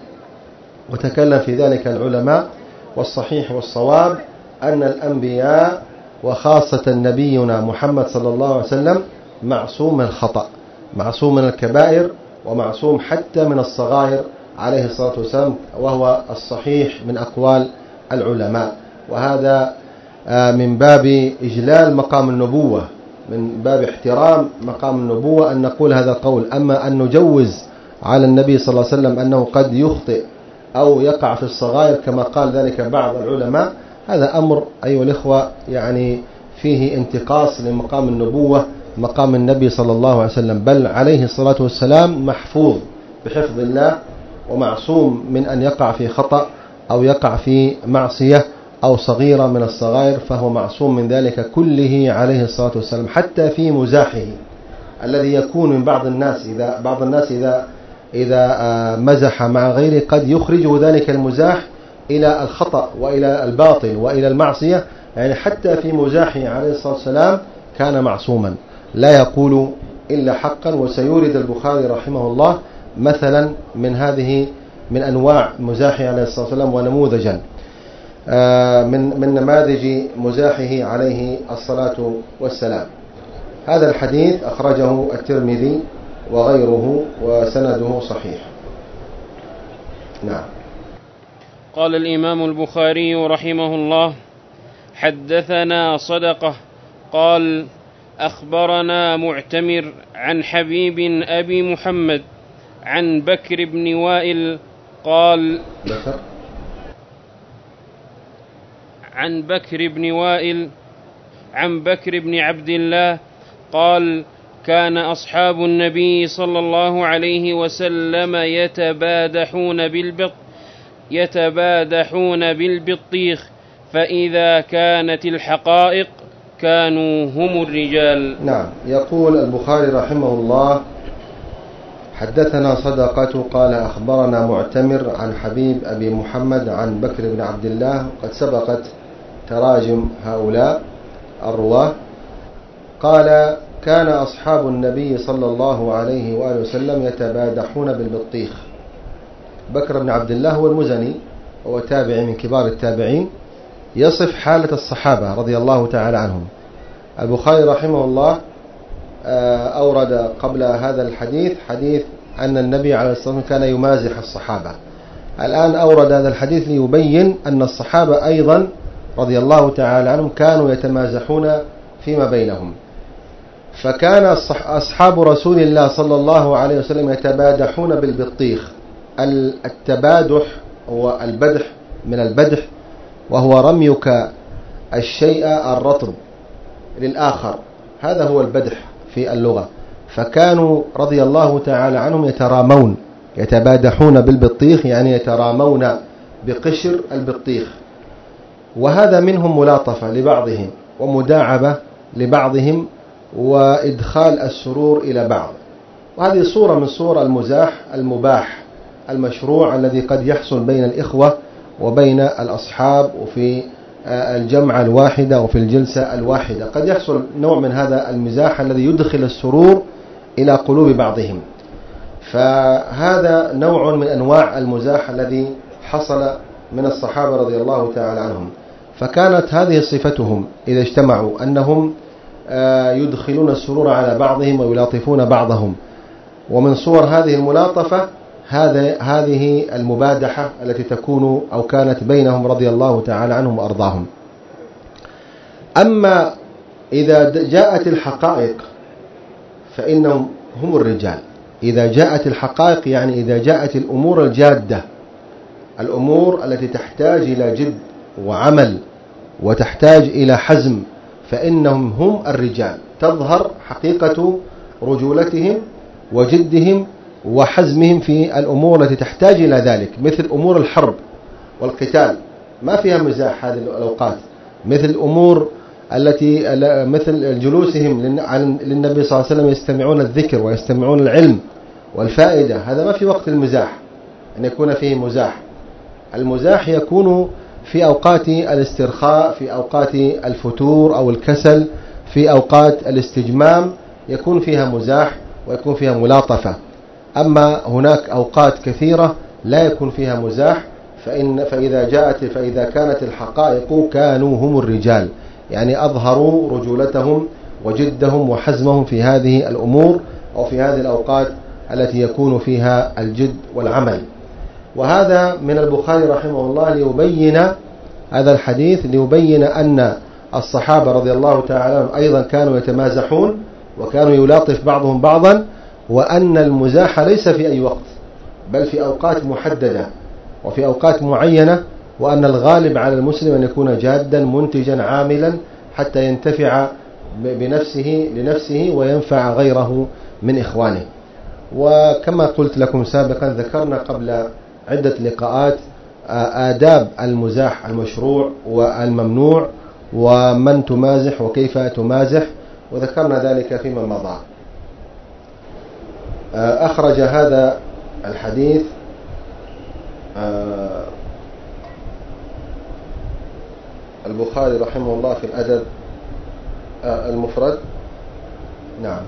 وتكلم في ذلك العلماء. والصحيح والصواب أن الأنبياء وخاصة نبينا محمد صلى الله عليه وسلم معصوم من الخطأ، معصوم من الكبائر، ومعصوم حتى من الصغائر عليه الصلاة والسلام، وهو الصحيح من أقوال العلماء. وهذا من باب إجلال مقام النبوة، من باب احترام مقام النبوة أن نقول هذا القول. أما أن نجوز على النبي صلى الله عليه وسلم أنه قد يخطئ أو يقع في الصغائر كما قال ذلك بعض العلماء، هذا أمر أيها الإخوة يعني فيه انتقاص لمقام النبوة، مقام النبي صلى الله عليه وسلم، بل عليه الصلاة والسلام محفوظ بحفظ الله ومعصوم من أن يقع في خطأ أو يقع في معصية أو صغيرة من الصغائر فهو معصوم من ذلك كله عليه الصلاة والسلام، حتى في مزاحه الذي يكون من بعض الناس، إذا بعض الناس إذا إذا مزح مع غيره قد يخرجه ذلك المزاح إلى الخطأ وإلى الباطل وإلى المعصية، يعني حتى في مزاحه عليه الصلاة والسلام كان معصوما لا يقول إلا حقا. وسيورد البخاري رحمه الله مثلا من هذه من أنواع مزاحه عليه الصلاة والسلام ونموذجا من من نماذج مزاحه عليه الصلاة والسلام. هذا الحديث أخرجه الترمذي وغيره وسنده صحيح. نعم. قال الإمام البخاري رحمه الله: حدثنا صدقة قال أخبرنا معتمر عن حبيب أبي محمد عن بكر بن وائل قال بكر عن بكر بن وائل عن بكر بن عبد الله قال: كان أصحاب النبي صلى الله عليه وسلم يتبادحون بالبط يتبادحون بالبطيخ، فإذا كانت الحقائق كانوا هم الرجال. نعم. يقول البخاري رحمه الله: حدثنا صدقة قال أخبرنا معتمر عن حبيب أبي محمد عن بكر بن عبد الله. قد سبقت تراجم هؤلاء الرواة. قال: كان أصحاب النبي صلى الله عليه وآله وسلم يتبادحون بالبطيخ. بكر بن عبد الله هو المزني، هو تابعي من كبار التابعين، يصف حالة الصحابة رضي الله تعالى عنهم. البخاري رحمه الله أورد قبل هذا الحديث حديث أن النبي عليه الصلاة والسلام كان يمازح الصحابة. الآن أورد هذا الحديث ليبين أن الصحابة أيضا رضي الله تعالى عنهم كانوا يتمازحون فيما بينهم. فكان أصحاب رسول الله صلى الله عليه وسلم يتبادحون بالبطيخ. التبادح هو البدح من البدح، وهو رميك الشيء الرطب للآخر، هذا هو البدح في اللغة. فكانوا رضي الله تعالى عنهم يترامون، يتبادحون بالبطيخ، يعني يترامون بقشر البطيخ. وهذا منهم ملاطفة لبعضهم ومداعبة لبعضهم وإدخال السرور إلى بعض. وهذه صورة من صور المزاح المباح المشروع الذي قد يحصل بين الإخوة وبين الأصحاب وفي الجمعة الواحدة وفي الجلسة الواحدة. قد يحصل نوع من هذا المزاح الذي يدخل السرور إلى قلوب بعضهم. فهذا نوع من أنواع المزاح الذي حصل من الصحابة رضي الله تعالى عنهم. فكانت هذه صفتهم إذا اجتمعوا، أنهم يدخلون السرور على بعضهم ويلاطفون بعضهم. ومن صور هذه الملاطفة هذا هذه المبادحة التي تكون أو كانت بينهم رضي الله تعالى عنهم وأرضاهم. أما إذا جاءت الحقائق فإنهم هم الرجال. إذا جاءت الحقائق يعني إذا جاءت الأمور الجادة، الأمور التي تحتاج إلى جد وعمل وتحتاج إلى حزم، فإنهم هم الرجال. تظهر حقيقة رجولتهم وجدهم وحزمهم في الأمور التي تحتاج إلى ذلك، مثل أمور الحرب والقتال ما فيها مزاح هذه الأوقات، مثل أمور التي مثل جلوسهم للنبي صلى الله عليه وسلم يستمعون الذكر ويستمعون العلم والفائدة، هذا ما في وقت المزاح أن يكون فيه مزاح. المزاح يكون في أوقات الاسترخاء، في أوقات الفتور أو الكسل، في أوقات الاستجمام يكون فيها مزاح ويكون فيها ملاطفة. أما هناك أوقات كثيرة لا يكون فيها مزاح، فإن فإذا جاءت فإذا كانت الحقائق كانوا هم الرجال، يعني أظهروا رجولتهم وجدهم وحزمهم في هذه الأمور أو في هذه الأوقات التي يكون فيها الجد والعمل. وهذا من البخاري رحمه الله ليبين هذا الحديث، ليبين أن الصحابة رضي الله تعالى عنهم أيضا كانوا يتمازحون وكانوا يلاطف بعضهم بعضا، وأن المزاح ليس في أي وقت بل في أوقات محددة وفي أوقات معينة، وأن الغالب على المسلم أن يكون جادا منتجا عاملا حتى ينتفع بنفسه لنفسه وينفع غيره من إخوانه. وكما قلت لكم سابقا ذكرنا قبل عدة لقاءات آداب المزاح المشروع والممنوع ومن تمازح وكيف تمازح، وذكرنا ذلك فيما مضى. أخرج هذا الحديث البخاري رحمه الله في الأدب المفرد. نعم.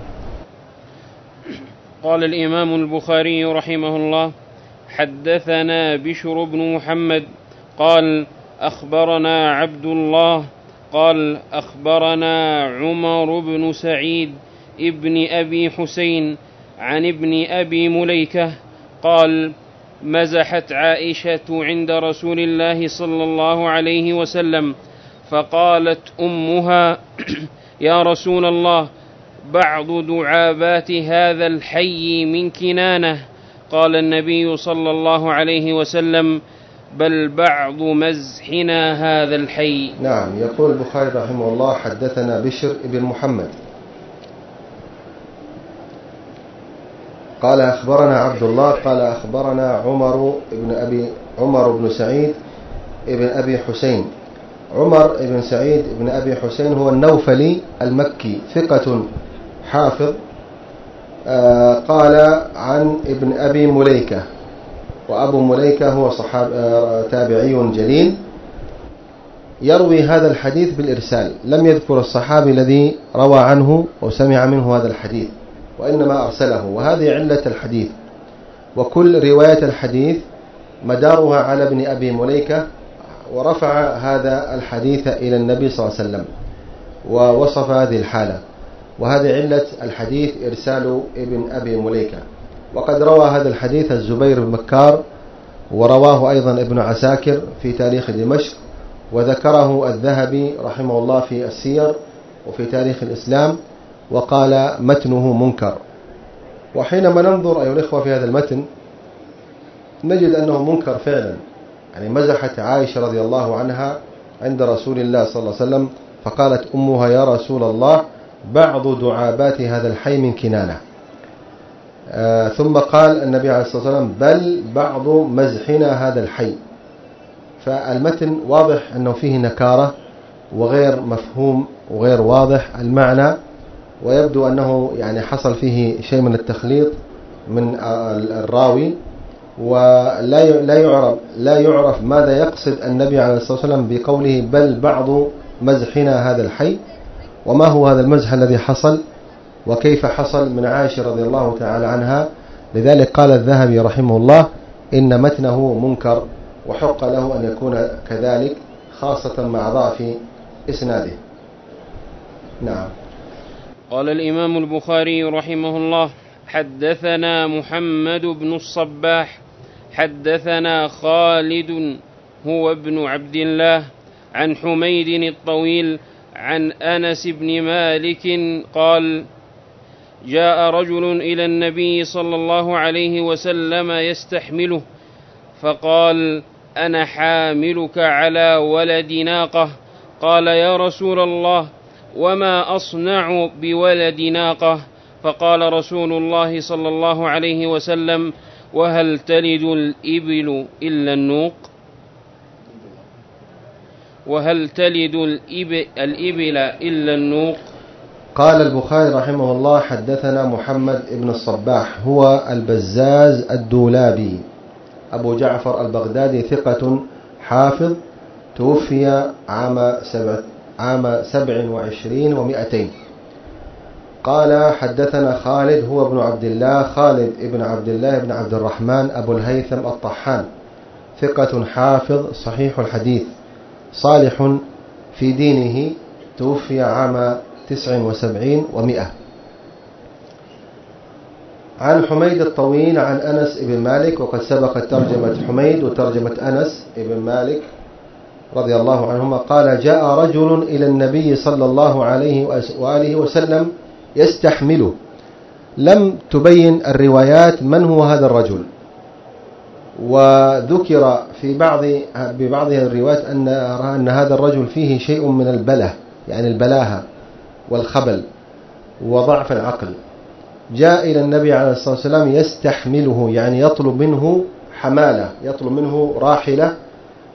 قال الإمام البخاري رحمه الله: حدثنا بشر بن محمد قال أخبرنا عبد الله قال أخبرنا عمر بن سعيد ابن أبي حسين عن ابن أبي مليكة قال: مزحت عائشة عند رسول الله صلى الله عليه وسلم، فقالت أمها: يا رسول الله، بعض دعابات هذا الحي من كنانة. قال النبي صلى الله عليه وسلم: بل بعض مزحنا هذا الحي. نعم. يقول البخاري رحمه الله: حدثنا بشر بن محمد قال أخبرنا عبد الله قال أخبرنا عمر بن أبي عمر بن سعيد بن أبي حسين. عمر بن سعيد بن أبي حسين هو النوفلي المكي، ثقة حافظ. قال عن ابن أبي مليكة، وأبو مليكة هو صحاب تابعي جليل، يروي هذا الحديث بالإرسال، لم يذكر الصحابي الذي روى عنه وسمع منه هذا الحديث، وإنما أرسله، وهذه علة الحديث. وكل رواية الحديث مدارها على ابن أبي مليكة، ورفع هذا الحديث إلى النبي صلى الله عليه وسلم ووصف هذه الحالة، وهذه علة الحديث إرسال ابن أبي مليكة. وقد روى هذا الحديث الزبير بن مكار، ورواه أيضا ابن عساكر في تاريخ دمشق، وذكره الذهبي رحمه الله في السير وفي تاريخ الإسلام، وقال متنه منكر. وحينما ننظر أيها الإخوة في هذا المتن نجد أنه منكر فعلا. يعني مزحت عائشة رضي الله عنها عند رسول الله صلى الله عليه وسلم، فقالت أمها: يا رسول الله، بعض دعابات هذا الحي من كنانة. آه ثم قال النبي عليه الصلاة والسلام: بل بعض مزحنا هذا الحي. فالمتن واضح أنه فيه نكارة وغير مفهوم وغير واضح المعنى، ويبدو أنه يعني حصل فيه شيء من التخليط من الراوي، ولا لا يعرف لا يعرف ماذا يقصد النبي عليه الصلاة والسلام بقوله بل بعض مزحنا هذا الحي، وما هو هذا المزح الذي حصل، وكيف حصل من عائشة رضي الله تعالى عنها. لذلك قال الذهبي رحمه الله: إن متنه منكر، وحق له أن يكون كذلك، خاصة مع ضعف إسناده. نعم. قال الإمام البخاري رحمه الله: حدثنا محمد بن الصباح حدثنا خالد هو ابن عبد الله عن حميد الطويل عن أنس بن مالك قال: جاء رجل إلى النبي صلى الله عليه وسلم يستحمله، فقال: أنا حاملك على ولد ناقة. قال: يا رسول الله، وما أصنع بولد ناقة؟ فقال رسول الله صلى الله عليه وسلم: وهل تلد الإبل إلا النوق؟ وهل تلد الإبل إلا النوق؟ قال البخاري رحمه الله: حدثنا محمد بن الصباح هو البزاز الدولابي أبو جعفر البغدادي، ثقة حافظ، توفي عام سبع عام سبع وعشرين ومائتين. قال: حدثنا خالد هو ابن عبد الله خالد ابن عبد الله بن عبد الرحمن أبو الهيثم الطحان، ثقة حافظ صحيح الحديث، صالح في دينه، توفي عام تسع وسبعين ومائة. عن حميد الطويل عن أنس بن مالك، وقد سبقت ترجمة حميد وترجمة أنس بن مالك رضي الله عنهما. قال: جاء رجل إلى النبي صلى الله عليه وآله وسلم يستحمله. لم تبين الروايات من هو هذا الرجل، وذكر في بعض ببعض الروايات أن أن هذا الرجل فيه شيء من البله، يعني البلاهة والخبل وضعف العقل. جاء إلى النبي عليه الصلاة والسلام يستحمله، يعني يطلب منه حمالة، يطلب منه راحلة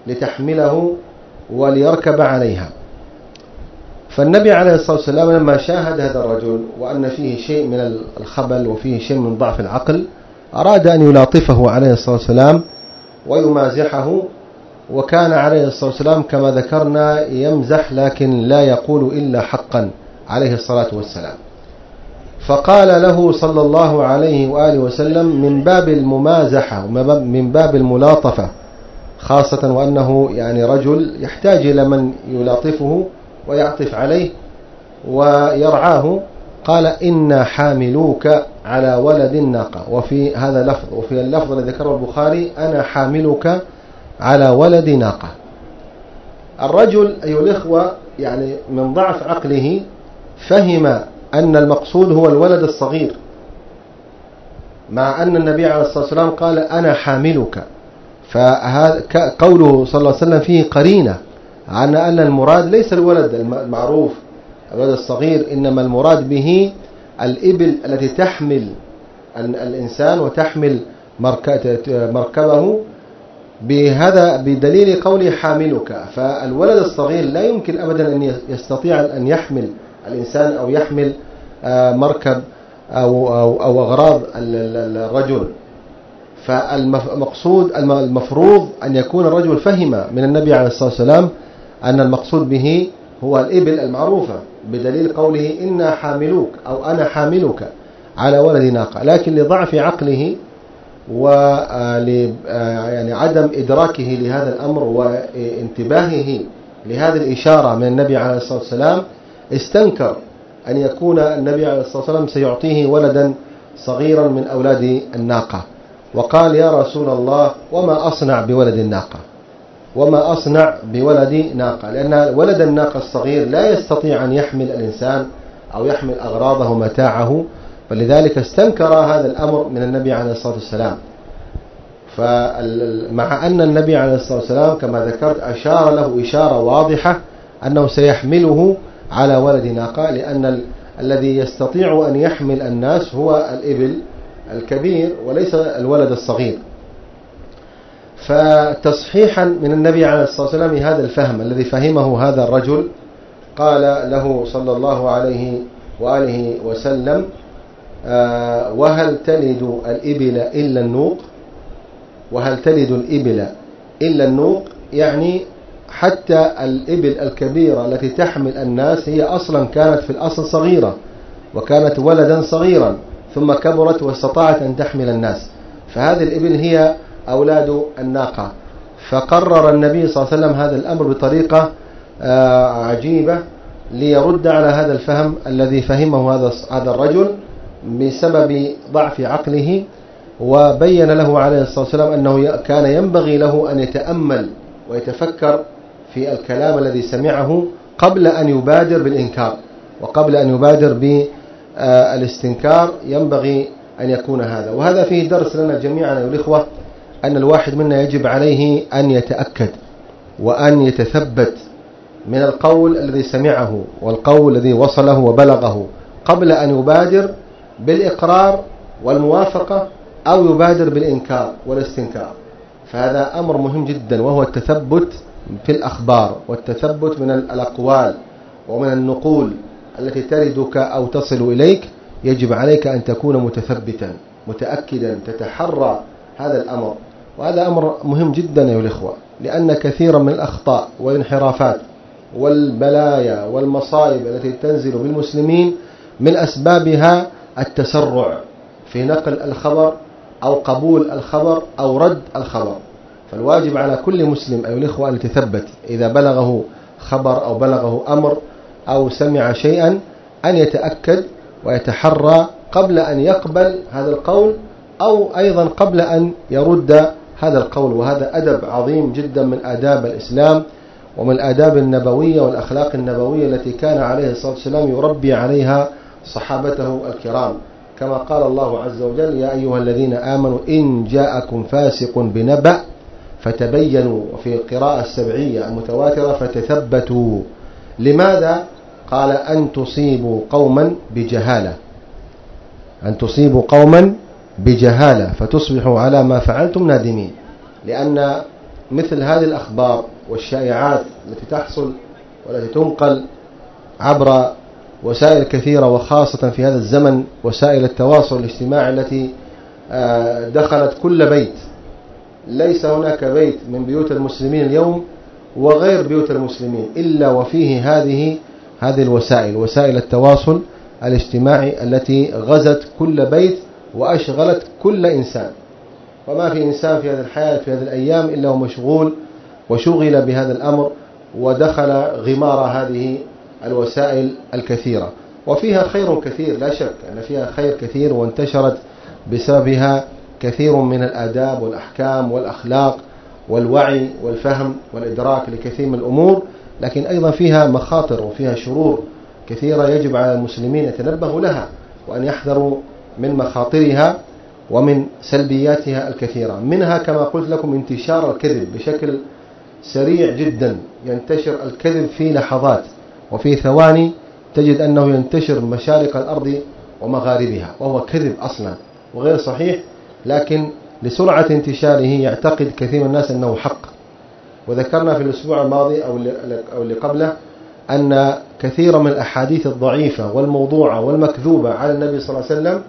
لتحمله وليركب عليها. فالنبي عليه الصلاة والسلام لما شاهد هذا الرجل وأن فيه شيء من الخبل وفيه شيء من ضعف العقل أراد أن يلاطفه عليه الصلاة والسلام ويمازحه، وكان عليه الصلاة والسلام كما ذكرنا يمزح لكن لا يقول إلا حقا عليه الصلاة والسلام. فقال له صلى الله عليه وآله وسلم من باب الممازحة ومن باب الملاطفة، خاصة وأنه يعني رجل يحتاج إلى من يلاطفه ويعطف عليه ويرعاه، قال إنا حاملوك على ولد الناقة. وفي هذا لفظ، وفي اللفظ الذي ذكره البخاري أنا حاملك على ولد ناقة. الرجل أيها الإخوة يعني من ضعف عقله فهم أن المقصود هو الولد الصغير، مع أن النبي عليه الصلاة والسلام قال أنا حاملك. فهذا قوله صلى الله عليه وسلم فيه قرينة عن أن المراد ليس الولد المعروف الولد الصغير، إنما المراد به الإبل التي تحمل الإنسان وتحمل مركبه، بهذا بدليل قوله حاملك. فالولد الصغير لا يمكن أبدا أن يستطيع أن يحمل الإنسان أو يحمل مركب أو, أو, أو أغراض الرجل. فالمقصود المفروض أن يكون الرجل فهم من النبي عليه الصلاة والسلام أن المقصود به هو الإبل المعروفة بدليل قوله إنا حاملوك أو أنا حاملك على ولد ناقة. لكن لضعف عقله وعدم عدم إدراكه لهذا الأمر وانتباهه لهذه الإشارة من النبي عليه الصلاة والسلام استنكر أن يكون النبي عليه الصلاة والسلام سيعطيه ولدا صغيرا من أولاد الناقة، وقال يا رسول الله وما أصنع بولد الناقة وما أصنع بولد ناقة، لأن ولد الناقة الصغير لا يستطيع أن يحمل الإنسان أو يحمل أغراضه ومتاعه، فلذلك استنكر هذا الأمر من النبي عليه الصلاة والسلام. فمع أن النبي عليه الصلاة والسلام كما ذكرت أشار له إشارة واضحة أنه سيحمله على ولد ناقة، لأن الذي يستطيع أن يحمل الناس هو الإبل الكبير وليس الولد الصغير. فتصحيحا من النبي عليه الصلاة والسلام هذا الفهم الذي فهمه هذا الرجل، قال له صلى الله عليه وآله وسلم آه وهل تلد الإبل إلا النوق؟ وهل تلد الإبل إلا النوق؟ يعني حتى الإبل الكبيرة التي تحمل الناس هي أصلا كانت في الأصل صغيرة وكانت ولدا صغيرا ثم كبرت واستطاعت أن تحمل الناس، فهذه الإبل هي أولاد الناقة. فقرر النبي صلى الله عليه وسلم هذا الأمر بطريقة عجيبة ليرد على هذا الفهم الذي فهمه هذا الرجل بسبب ضعف عقله، وبين له عليه الصلاة والسلام أنه كان ينبغي له أن يتأمل ويتفكر في الكلام الذي سمعه قبل أن يبادر بالإنكار، وقبل أن يبادر بالاستنكار ينبغي أن يكون هذا. وهذا فيه درس لنا جميعا يا الإخوة، أن الواحد منا يجب عليه أن يتأكد وأن يتثبت من القول الذي سمعه والقول الذي وصله وبلغه قبل أن يبادر بالإقرار والموافقة أو يبادر بالإنكار والاستنكار. فهذا أمر مهم جدا، وهو التثبت في الأخبار والتثبت من الأقوال ومن النقول التي تردك أو تصل إليك. يجب عليك أن تكون متثبتا متأكدا تتحرى هذا الأمر، وهذا أمر مهم جدا يا الإخوة، لأن كثيرا من الأخطاء والانحرافات والبلايا والمصائب التي تنزل بالمسلمين من أسبابها التسرع في نقل الخبر أو قبول الخبر أو رد الخبر. فالواجب على كل مسلم أيها الإخوة أن يتثبت إذا بلغه خبر أو بلغه أمر أو سمع شيئا، أن يتأكد ويتحرى قبل أن يقبل هذا القول أو أيضا قبل أن يرد هذا القول. وهذا أدب عظيم جدا من آداب الإسلام ومن الآداب النبوية والأخلاق النبوية التي كان عليه الصلاة والسلام يربي عليها صحابته الكرام، كما قال الله عز وجل يا أيها الذين آمنوا إن جاءكم فاسق بنبأ فتبينوا، وفي قراءة السبعية المتواترة فتثبتوا. لماذا؟ قال أن تصيبوا قوما بجهالة أن تصيبوا قوما بجهالة فتصبحوا على ما فعلتم نادمين. لأن مثل هذه الأخبار والشائعات التي تحصل والتي تنقل عبر وسائل كثيرة، وخاصة في هذا الزمن وسائل التواصل الاجتماعي التي دخلت كل بيت. ليس هناك بيت من بيوت المسلمين اليوم وغير بيوت المسلمين إلا وفيه هذه هذه الوسائل، وسائل التواصل الاجتماعي التي غزت كل بيت وأشغلت كل إنسان. وما في إنسان في هذه الحياة في هذه الأيام إلا هو مشغول وشغل بهذا الأمر، ودخل غمار هذه الوسائل الكثيرة، وفيها خير كثير لا شك أن فيها خير كثير، وانتشرت بسببها كثير من الآداب والأحكام والأخلاق والوعي والفهم والإدراك لكثير من الأمور، لكن أيضا فيها مخاطر وفيها شرور كثيرة يجب على المسلمين يتنبهوا لها وأن يحذروا من مخاطرها ومن سلبياتها الكثيرة. منها كما قلت لكم انتشار الكذب بشكل سريع جدا، ينتشر الكذب في لحظات وفي ثواني تجد أنه ينتشر مشارق الأرض ومغاربها، وهو كذب أصلا وغير صحيح، لكن لسرعة انتشاره يعتقد كثير من الناس أنه حق. وذكرنا في الأسبوع الماضي أو اللي قبله أن كثير من الأحاديث الضعيفة والموضوعة والمكذوبة على النبي صلى الله عليه وسلم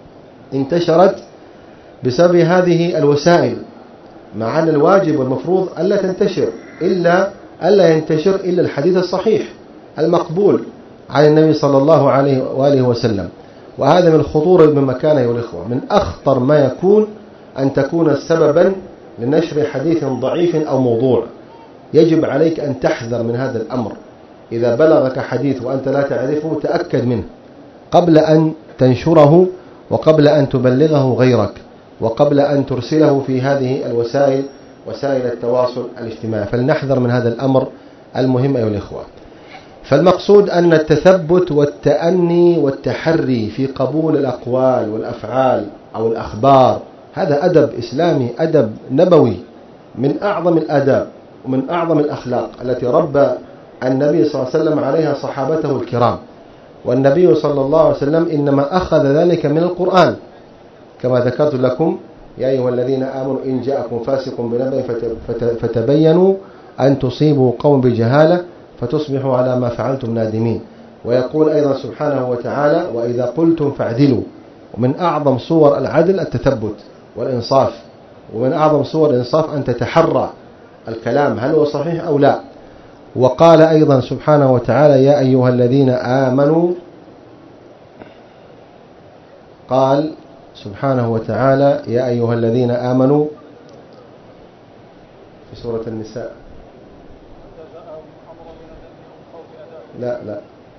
انتشرت بسبب هذه الوسائل، مع أن الواجب والمفروض ألا تنتشر إلا ألا ينتشر إلا الحديث الصحيح المقبول عن النبي صلى الله عليه وآله وسلم. وهذا من الخطورة بمكانه يا الإخوة، من أخطر ما يكون أن تكون سببا لنشر حديث ضعيف أو موضوع. يجب عليك أن تحذر من هذا الأمر. إذا بلغك حديث وأنت لا تعرفه تأكد منه قبل أن تنشره، وقبل أن تبلغه غيرك، وقبل أن ترسله في هذه الوسائل وسائل التواصل الاجتماعي. فلنحذر من هذا الأمر المهم أيها الإخوة. فالمقصود أن التثبت والتأني والتحري في قبول الأقوال والأفعال أو الأخبار هذا أدب إسلامي، أدب نبوي، من أعظم الآداب ومن أعظم الأخلاق التي ربى النبي صلى الله عليه وسلم عليها صحابته الكرام. والنبي صلى الله عليه وسلم إنما أخذ ذلك من القرآن، كما ذكرت لكم يا أيها الذين آمنوا إن جاءكم فاسق بنبأ فتبينوا أن تصيبوا قوم بجهالة فتصبحوا على ما فعلتم نادمين. ويقول أيضا سبحانه وتعالى وإذا قلتم فاعدلوا. ومن أعظم صور العدل التثبت والإنصاف، ومن أعظم صور الإنصاف أن تتحرى الكلام هل هو صحيح أو لا. وقال أيضا سبحانه وتعالى يا أيها الذين آمنوا، قال سبحانه وتعالى يا أيها الذين آمنوا في سورة النساء، لا لا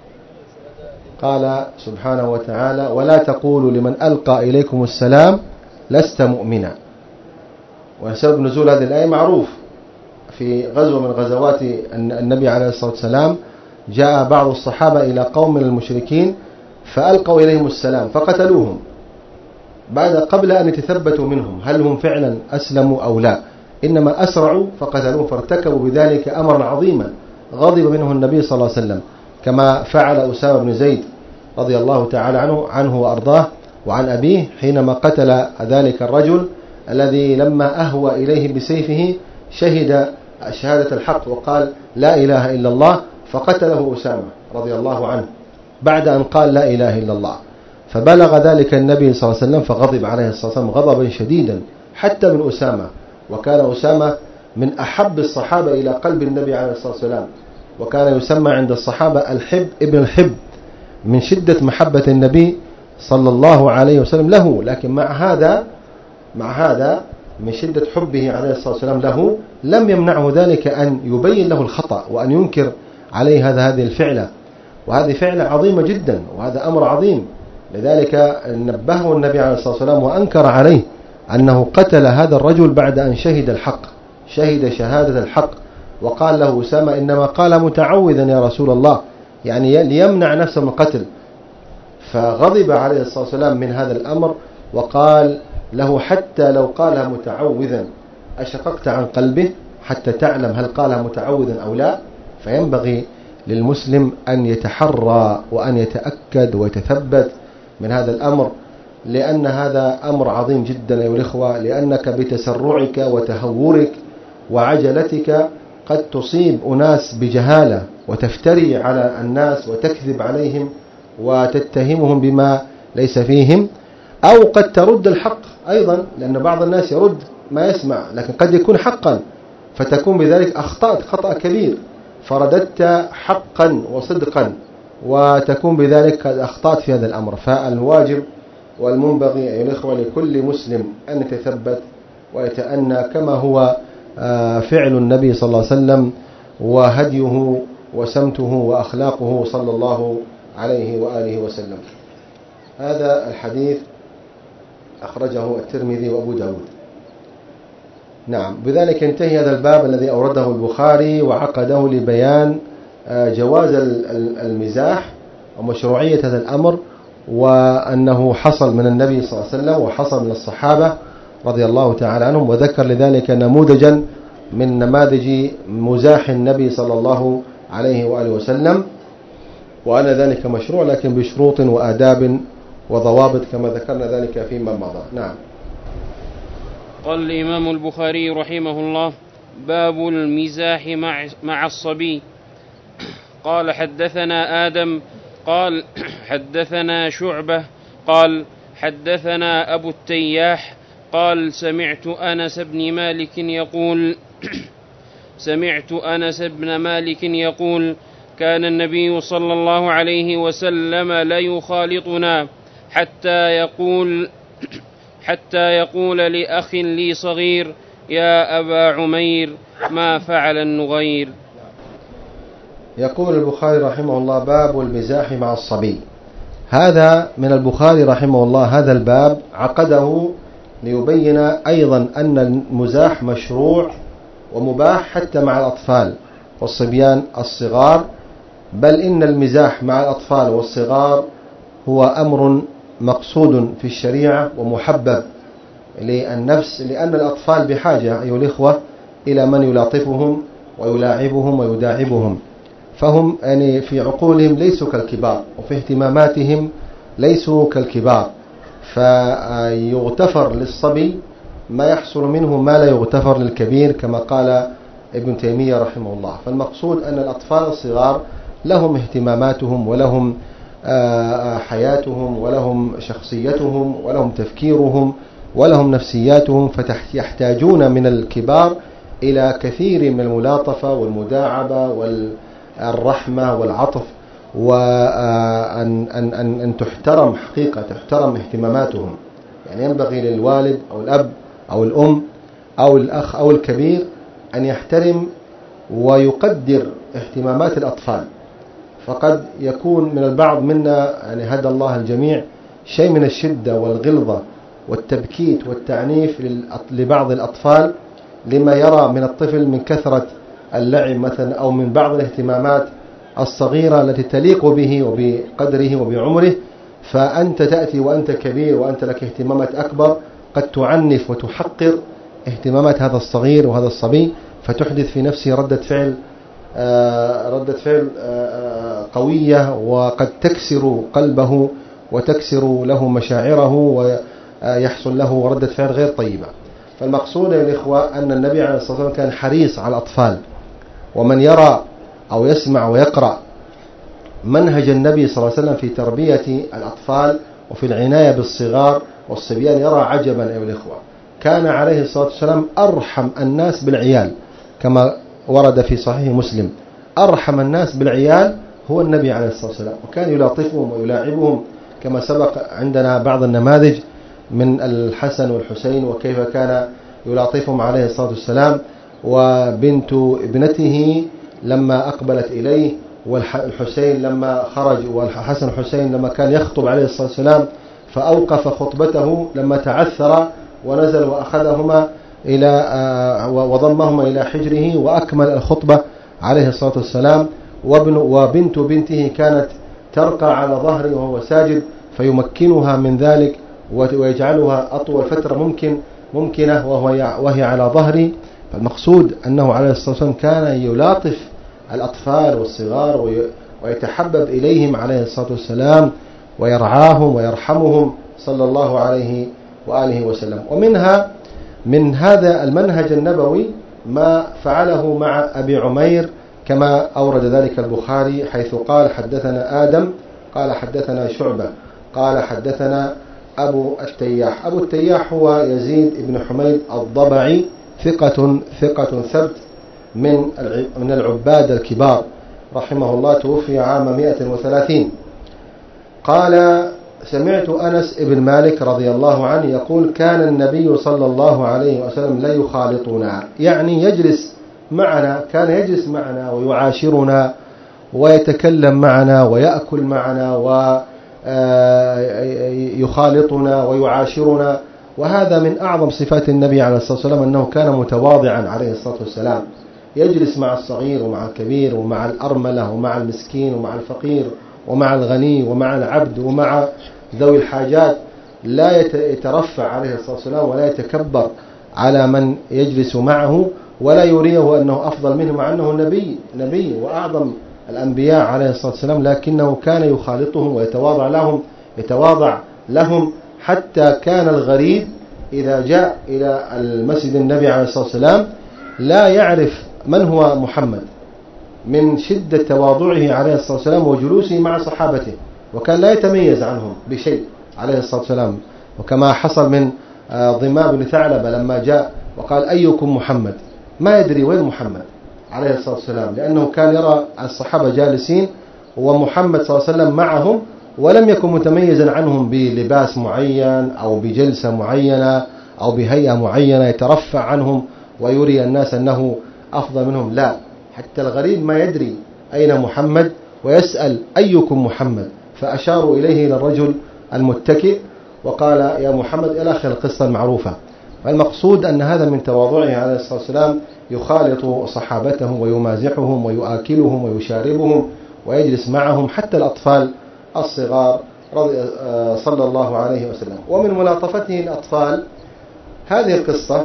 قال سبحانه وتعالى ولا تقولوا لمن ألقى إليكم السلام لست مؤمنا. وسبب نزول هذه الآية معروف، في غزوة من غزوات النبي عليه الصلاة والسلام جاء بعض الصحابة إلى قوم من المشركين فألقوا إليهم السلام فقتلوهم بعد قبل أن يتثبتوا منهم هل هم فعلا أسلموا أو لا، إنما أسرعوا فقتلوهم، فارتكبوا بذلك أمرا عظيما غضب منه النبي صلى الله عليه وسلم، كما فعل أسامة بن زيد رضي الله تعالى عنه عنه وأرضاه وعن أبيه حينما قتل ذلك الرجل الذي لما أهوى إليه بسيفه شهد شهادة الحق وقال لا إله إلا الله، فقتله أسامة رضي الله عنه بعد أن قال لا إله إلا الله. فبلغ ذلك النبي صلى الله عليه وسلم فغضب عليه الصلاة والسلام غضبا شديدا حتى من أسامة، وكان أسامة من أحب الصحابة إلى قلب النبي عليه الصلاة والسلام، وكان يسمى عند الصحابة الحب ابن الحب من شدة محبة النبي صلى الله عليه وسلم له. لكن مع هذا مع هذا من شدة حبه عليه الصلاة والسلام له لم يمنعه ذلك أن يبين له الخطأ وأن ينكر عليه هذا هذه الفعلة، وهذه فعلة عظيمة جدا وهذا أمر عظيم. لذلك نبهه النبي عليه الصلاة والسلام وأنكر عليه أنه قتل هذا الرجل بعد أن شهد الحق، شهد شهادة الحق، وقال له أسامة إنما قال متعوذا يا رسول الله، يعني ليمنع نفسه من القتل. فغضب عليه الصلاة والسلام من هذا الأمر وقال له حتى لو قالها متعوذا أشققت عن قلبه حتى تعلم هل قالها متعوذا أو لا. فينبغي للمسلم أن يتحرى وأن يتأكد ويتثبت من هذا الأمر، لأن هذا أمر عظيم جدا أيها الإخوة، لأنك بتسرعك وتهورك وعجلتك قد تصيب أناس بجهالة وتفتري على الناس وتكذب عليهم وتتهمهم بما ليس فيهم، أو قد ترد الحق أيضا، لأن بعض الناس يرد ما يسمع لكن قد يكون حقا، فتكون بذلك أخطأت خطأ كبير، فرددت حقا وصدقا، وتكون بذلك قد أخطأت في هذا الأمر. فالواجب والمنبغي أيها الإخوة لكل مسلم أن يتثبت ويتأنى كما هو فعل النبي صلى الله عليه وسلم وهديه وسمته وأخلاقه صلى الله عليه وآله وسلم. هذا الحديث أخرجه الترمذي وأبو داود. نعم، بذلك ينتهي هذا الباب الذي أورده البخاري وعقده لبيان جواز المزاح ومشروعية هذا الأمر، وأنه حصل من النبي صلى الله عليه وسلم وحصل من الصحابة رضي الله تعالى عنهم، وذكر لذلك نموذجا من نماذج مزاح النبي صلى الله عليه وآله وسلم، وأن ذلك مشروع لكن بشروط وآداب وضوابط كما ذكرنا ذلك فيما مضى. نعم. قال الإمام البخاري رحمه الله: باب المزاح مع, مع الصبي. قال: حدثنا آدم قال: حدثنا شعبة قال: حدثنا أبو التياح قال: سمعت أنس بن مالك يقول سمعت أنس بن مالك يقول: كان النبي صلى الله عليه وسلم لا يخالطنا حتى يقول حتى يقول لأخ لي صغير: يا أبا عمير، ما فعل النغير. يقول البخاري رحمه الله: باب المزاح مع الصبي. هذا من البخاري رحمه الله، هذا الباب عقده ليبين أيضا أن المزاح مشروع ومباح حتى مع الأطفال والصبيان الصغار، بل إن المزاح مع الأطفال والصغار هو أمر مقصود في الشريعة ومحبب للنفس، لأن الأطفال بحاجة أيها الإخوة إلى من يلاطفهم ويلاعبهم ويداعبهم، فهم يعني في عقولهم ليسوا كالكبار، وفي اهتماماتهم ليسوا كالكبار، فيغتفر للصبي ما يحصل منه ما لا يغتفر للكبير كما قال ابن تيمية رحمه الله. فالمقصود أن الأطفال الصغار لهم اهتماماتهم ولهم حياتهم ولهم شخصيتهم ولهم تفكيرهم ولهم نفسياتهم، فيحتاجون من الكبار إلى كثير من الملاطفة والمداعبة والرحمة والعطف، وأن أن أن أن تحترم حقيقة تحترم اهتماماتهم. يعني ينبغي للوالد أو الأب أو الأم أو الأخ أو الكبير أن يحترم ويقدر اهتمامات الأطفال، فقد يكون من البعض منا يعني هدى الله الجميع شيء من الشدة والغلظة والتبكيت والتعنيف لبعض الأطفال لما يرى من الطفل من كثرة اللعب مثلا، أو من بعض الاهتمامات الصغيرة التي تليق به وبقدره وبعمره، فأنت تأتي وأنت كبير وأنت لك اهتمامات أكبر قد تعنف وتحقر اهتمامات هذا الصغير وهذا الصبي، فتحدث في نفسه ردة فعل ردة فعل قوية، وقد تكسر قلبه وتكسر له مشاعره ويحصل له ردة فعل غير طيبة. فالمقصود يا الإخوة أن النبي عليه الصلاة والسلام كان حريص على الأطفال، ومن يرى أو يسمع ويقرأ منهج النبي صلى الله عليه وسلم في تربية الأطفال وفي العناية بالصغار والصبيان يرى عجبا أيها الإخوة. كان عليه الصلاة والسلام أرحم الناس بالعيال كما ورد في صحيح مسلم، أرحم الناس بالعيال هو النبي عليه الصلاة والسلام، وكان يلاطفهم ويلاعبهم كما سبق عندنا بعض النماذج من الحسن والحسين وكيف كان يلاطفهم عليه الصلاة والسلام، وبنت ابنته لما أقبلت إليه، والحسين لما خرج، والحسن الحسين لما كان يخطب عليه الصلاة والسلام فأوقف خطبته لما تعثر ونزل وأخذهما إلى وضمهما إلى حجره وأكمل الخطبة عليه الصلاة والسلام. وابن وبنت بنته كانت ترقى على ظهره وهو ساجد فيمكنها من ذلك ويجعلها أطول فترة ممكن ممكنة وهو وهي على ظهره. فالمقصود أنه عليه الصلاة والسلام كان يلاطف الأطفال والصغار ويتحبب إليهم عليه الصلاة والسلام ويرعاهم ويرحمهم صلى الله عليه وآله وسلم. ومنها من هذا المنهج النبوي ما فعله مع أبي عمير كما أورد ذلك البخاري، حيث قال حدثنا آدم قال حدثنا شعبة قال حدثنا أبو التياح. أبو التياح هو يزيد بن حميد الضبعي، ثقة ثقة ثبت من من العباد الكبار رحمه الله، توفي عام مئة وثلاثين. قال سمعت أنس بن مالك رضي الله عنه يقول كان النبي صلى الله عليه وسلم لا يخالطنا، يعني يجلس معنا، كان يجلس معنا ويعاشرنا ويتكلم معنا ويأكل معنا ويخالطنا ويعاشرنا. وهذا من أعظم صفات النبي عليه الصلاة والسلام، أنه كان متواضعا عليه الصلاة والسلام، يجلس مع الصغير ومع الكبير ومع الأرملة ومع المسكين ومع الفقير ومع الغني ومع العبد ومع ذوي الحاجات، لا يترفع عليه الصلاة والسلام ولا يتكبر على من يجلس معه ولا يريه أنه أفضل منه، مع أنه نبي نبي وأعظم الأنبياء عليه الصلاة والسلام، لكنه كان يخالطهم ويتواضع لهم يتواضع لهم حتى كان الغريب إذا جاء إلى المسجد النبي عليه الصلاة والسلام لا يعرف من هو محمد من شدة تواضعه عليه الصلاة والسلام وجلوسه مع صحابته، وكان لا يتميز عنهم بشيء عليه الصلاة والسلام. وكما حصل من ضمام بن ثعلبة لما جاء وقال أيكم محمد، ما يدري وين محمد عليه الصلاة والسلام، لأنه كان يرى الصحابة جالسين ومحمد صلى الله عليه وسلم معهم، ولم يكن متميزا عنهم بلباس معين أو بجلسة معينة أو بهيئة معينة يترفع عنهم ويري الناس أنه أفضل منهم، لا، حتى الغريب ما يدري أين محمد ويسأل أيكم محمد، فأشاروا إليه إلى الرجل المتكئ وقال يا محمد إلى آخر القصة المعروفة. فالمقصود أن هذا من تواضعه عليه الصلاة والسلام، يخالط صحابته ويمازحهم ويؤكلهم ويشاربهم ويجلس معهم حتى الأطفال الصغار صلى الله عليه وسلم. ومن ملاطفته الأطفال هذه القصة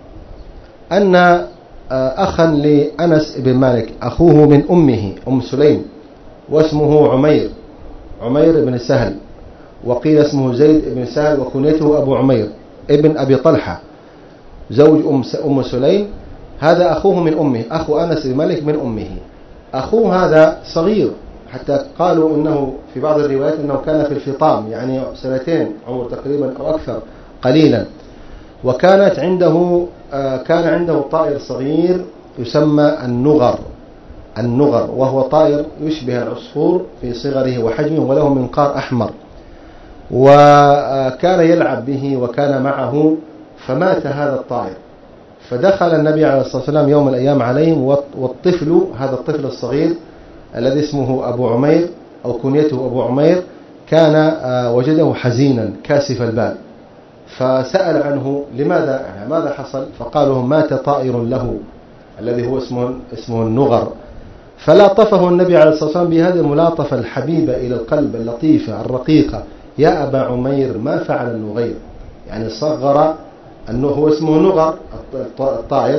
أن أخا لأنس بن مالك أخوه من أمه أم سليم واسمه عمير عمير بن سهل، وقيل اسمه زيد بن سهل وكنيته أبو عمير ابن أبي طلحة زوج أم سليم، هذا أخوه من أمه، أخو أنس بن مالك من أمه. أخوه هذا صغير، حتى قالوا إنه في بعض الروايات أنه كان في الفطام، يعني سنتين عمر تقريبا أو أكثر قليلا. وكانت عنده كان عنده طائر صغير يسمى النغر النغر وهو طائر يشبه العصفور في صغره وحجمه وله منقار أحمر، وكان يلعب به وكان معه، فمات هذا الطائر. فدخل النبي عليه الصلاة والسلام يوم الأيام عليهم، والطفل هذا الطفل الصغير الذي اسمه أبو عمير أو كنيته أبو عمير كان وجده حزينا كاسف البال، فسأل عنه لماذا يعني ماذا حصل، فقالوا مات طائر له الذي هو اسمه اسمه النغر. فلاطفه النبي عليه الصلاة والسلام بهذه الملاطفة الحبيبة إلى القلب اللطيفة الرقيقة، يا أبا عمير ما فعل النغير، يعني صغر أنه هو اسمه نغر الطائر،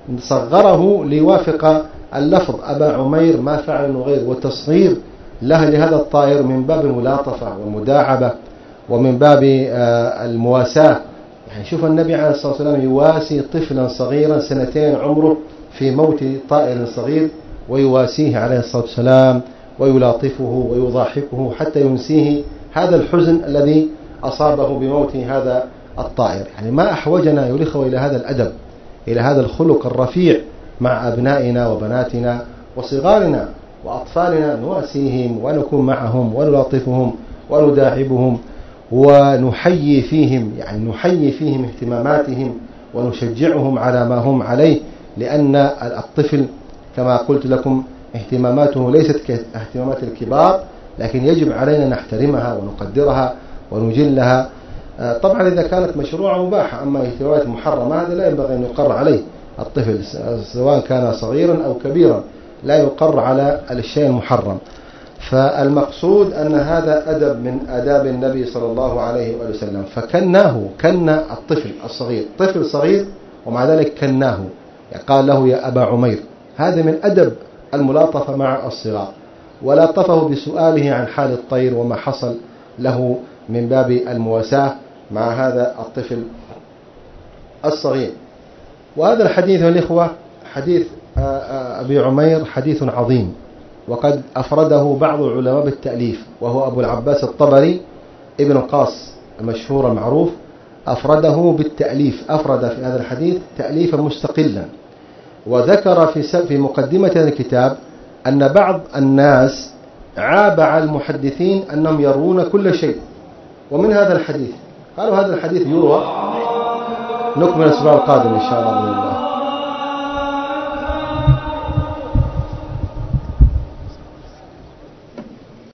صغره ليوافق اللفظ أبا عمير ما فعل النغير، وتصغير له لهذا الطائر من باب الملاطفة والمداعبة ومن باب المواساة. يعني شوف النبي عليه الصلاة والسلام يواسي طفلا صغيرا سنتين عمره في موت طائر صغير، ويواسيه عليه الصلاة والسلام ويلاطفه ويضاحكه حتى ينسيه هذا الحزن الذي أصابه بموت هذا الطائر. يعني ما أحوجنا يا الإخوة إلى هذا الأدب، إلى هذا الخلق الرفيع مع أبنائنا وبناتنا وصغارنا وأطفالنا، نواسيهم ونكون معهم ونلاطفهم ونداعبهم ونحيي فيهم يعني نحيي فيهم اهتماماتهم ونشجعهم على ما هم عليه، لأن الطفل كما قلت لكم اهتماماته ليست كاهتمامات الكبار، لكن يجب علينا نحترمها ونقدرها ونجلها. طبعا إذا كانت مشروعة مباحة، أما اهتمامات محرمة هذا لا ينبغي أن يقر عليه الطفل سواء كان صغيرا أو كبيرا، لا يقر على الشيء المحرم. فالمقصود أن هذا أدب من آداب النبي صلى الله عليه وسلم، فكناه كنا الطفل الصغير، طفل صغير ومع ذلك كناه، يعني قال له يا أبا عمير. هذا من أدب الملاطفة مع الصغار، ولاطفه بسؤاله عن حال الطير وما حصل له من باب المواساة مع هذا الطفل الصغير. وهذا الحديث الإخوة حديث أبي عمير حديث عظيم، وقد أفرده بعض العلماء بالتأليف، وهو أبو العباس الطبري ابن القاص المشهور المعروف، أفرده بالتأليف، أفرد في هذا الحديث تأليفا مستقلا. وذكر في في مقدمة هذا الكتاب أن بعض الناس عاب على المحدثين أنهم يروون كل شيء، ومن هذا الحديث قالوا هذا الحديث يروى. نكمل الأسبوع القادم إن شاء الله بإذن الله.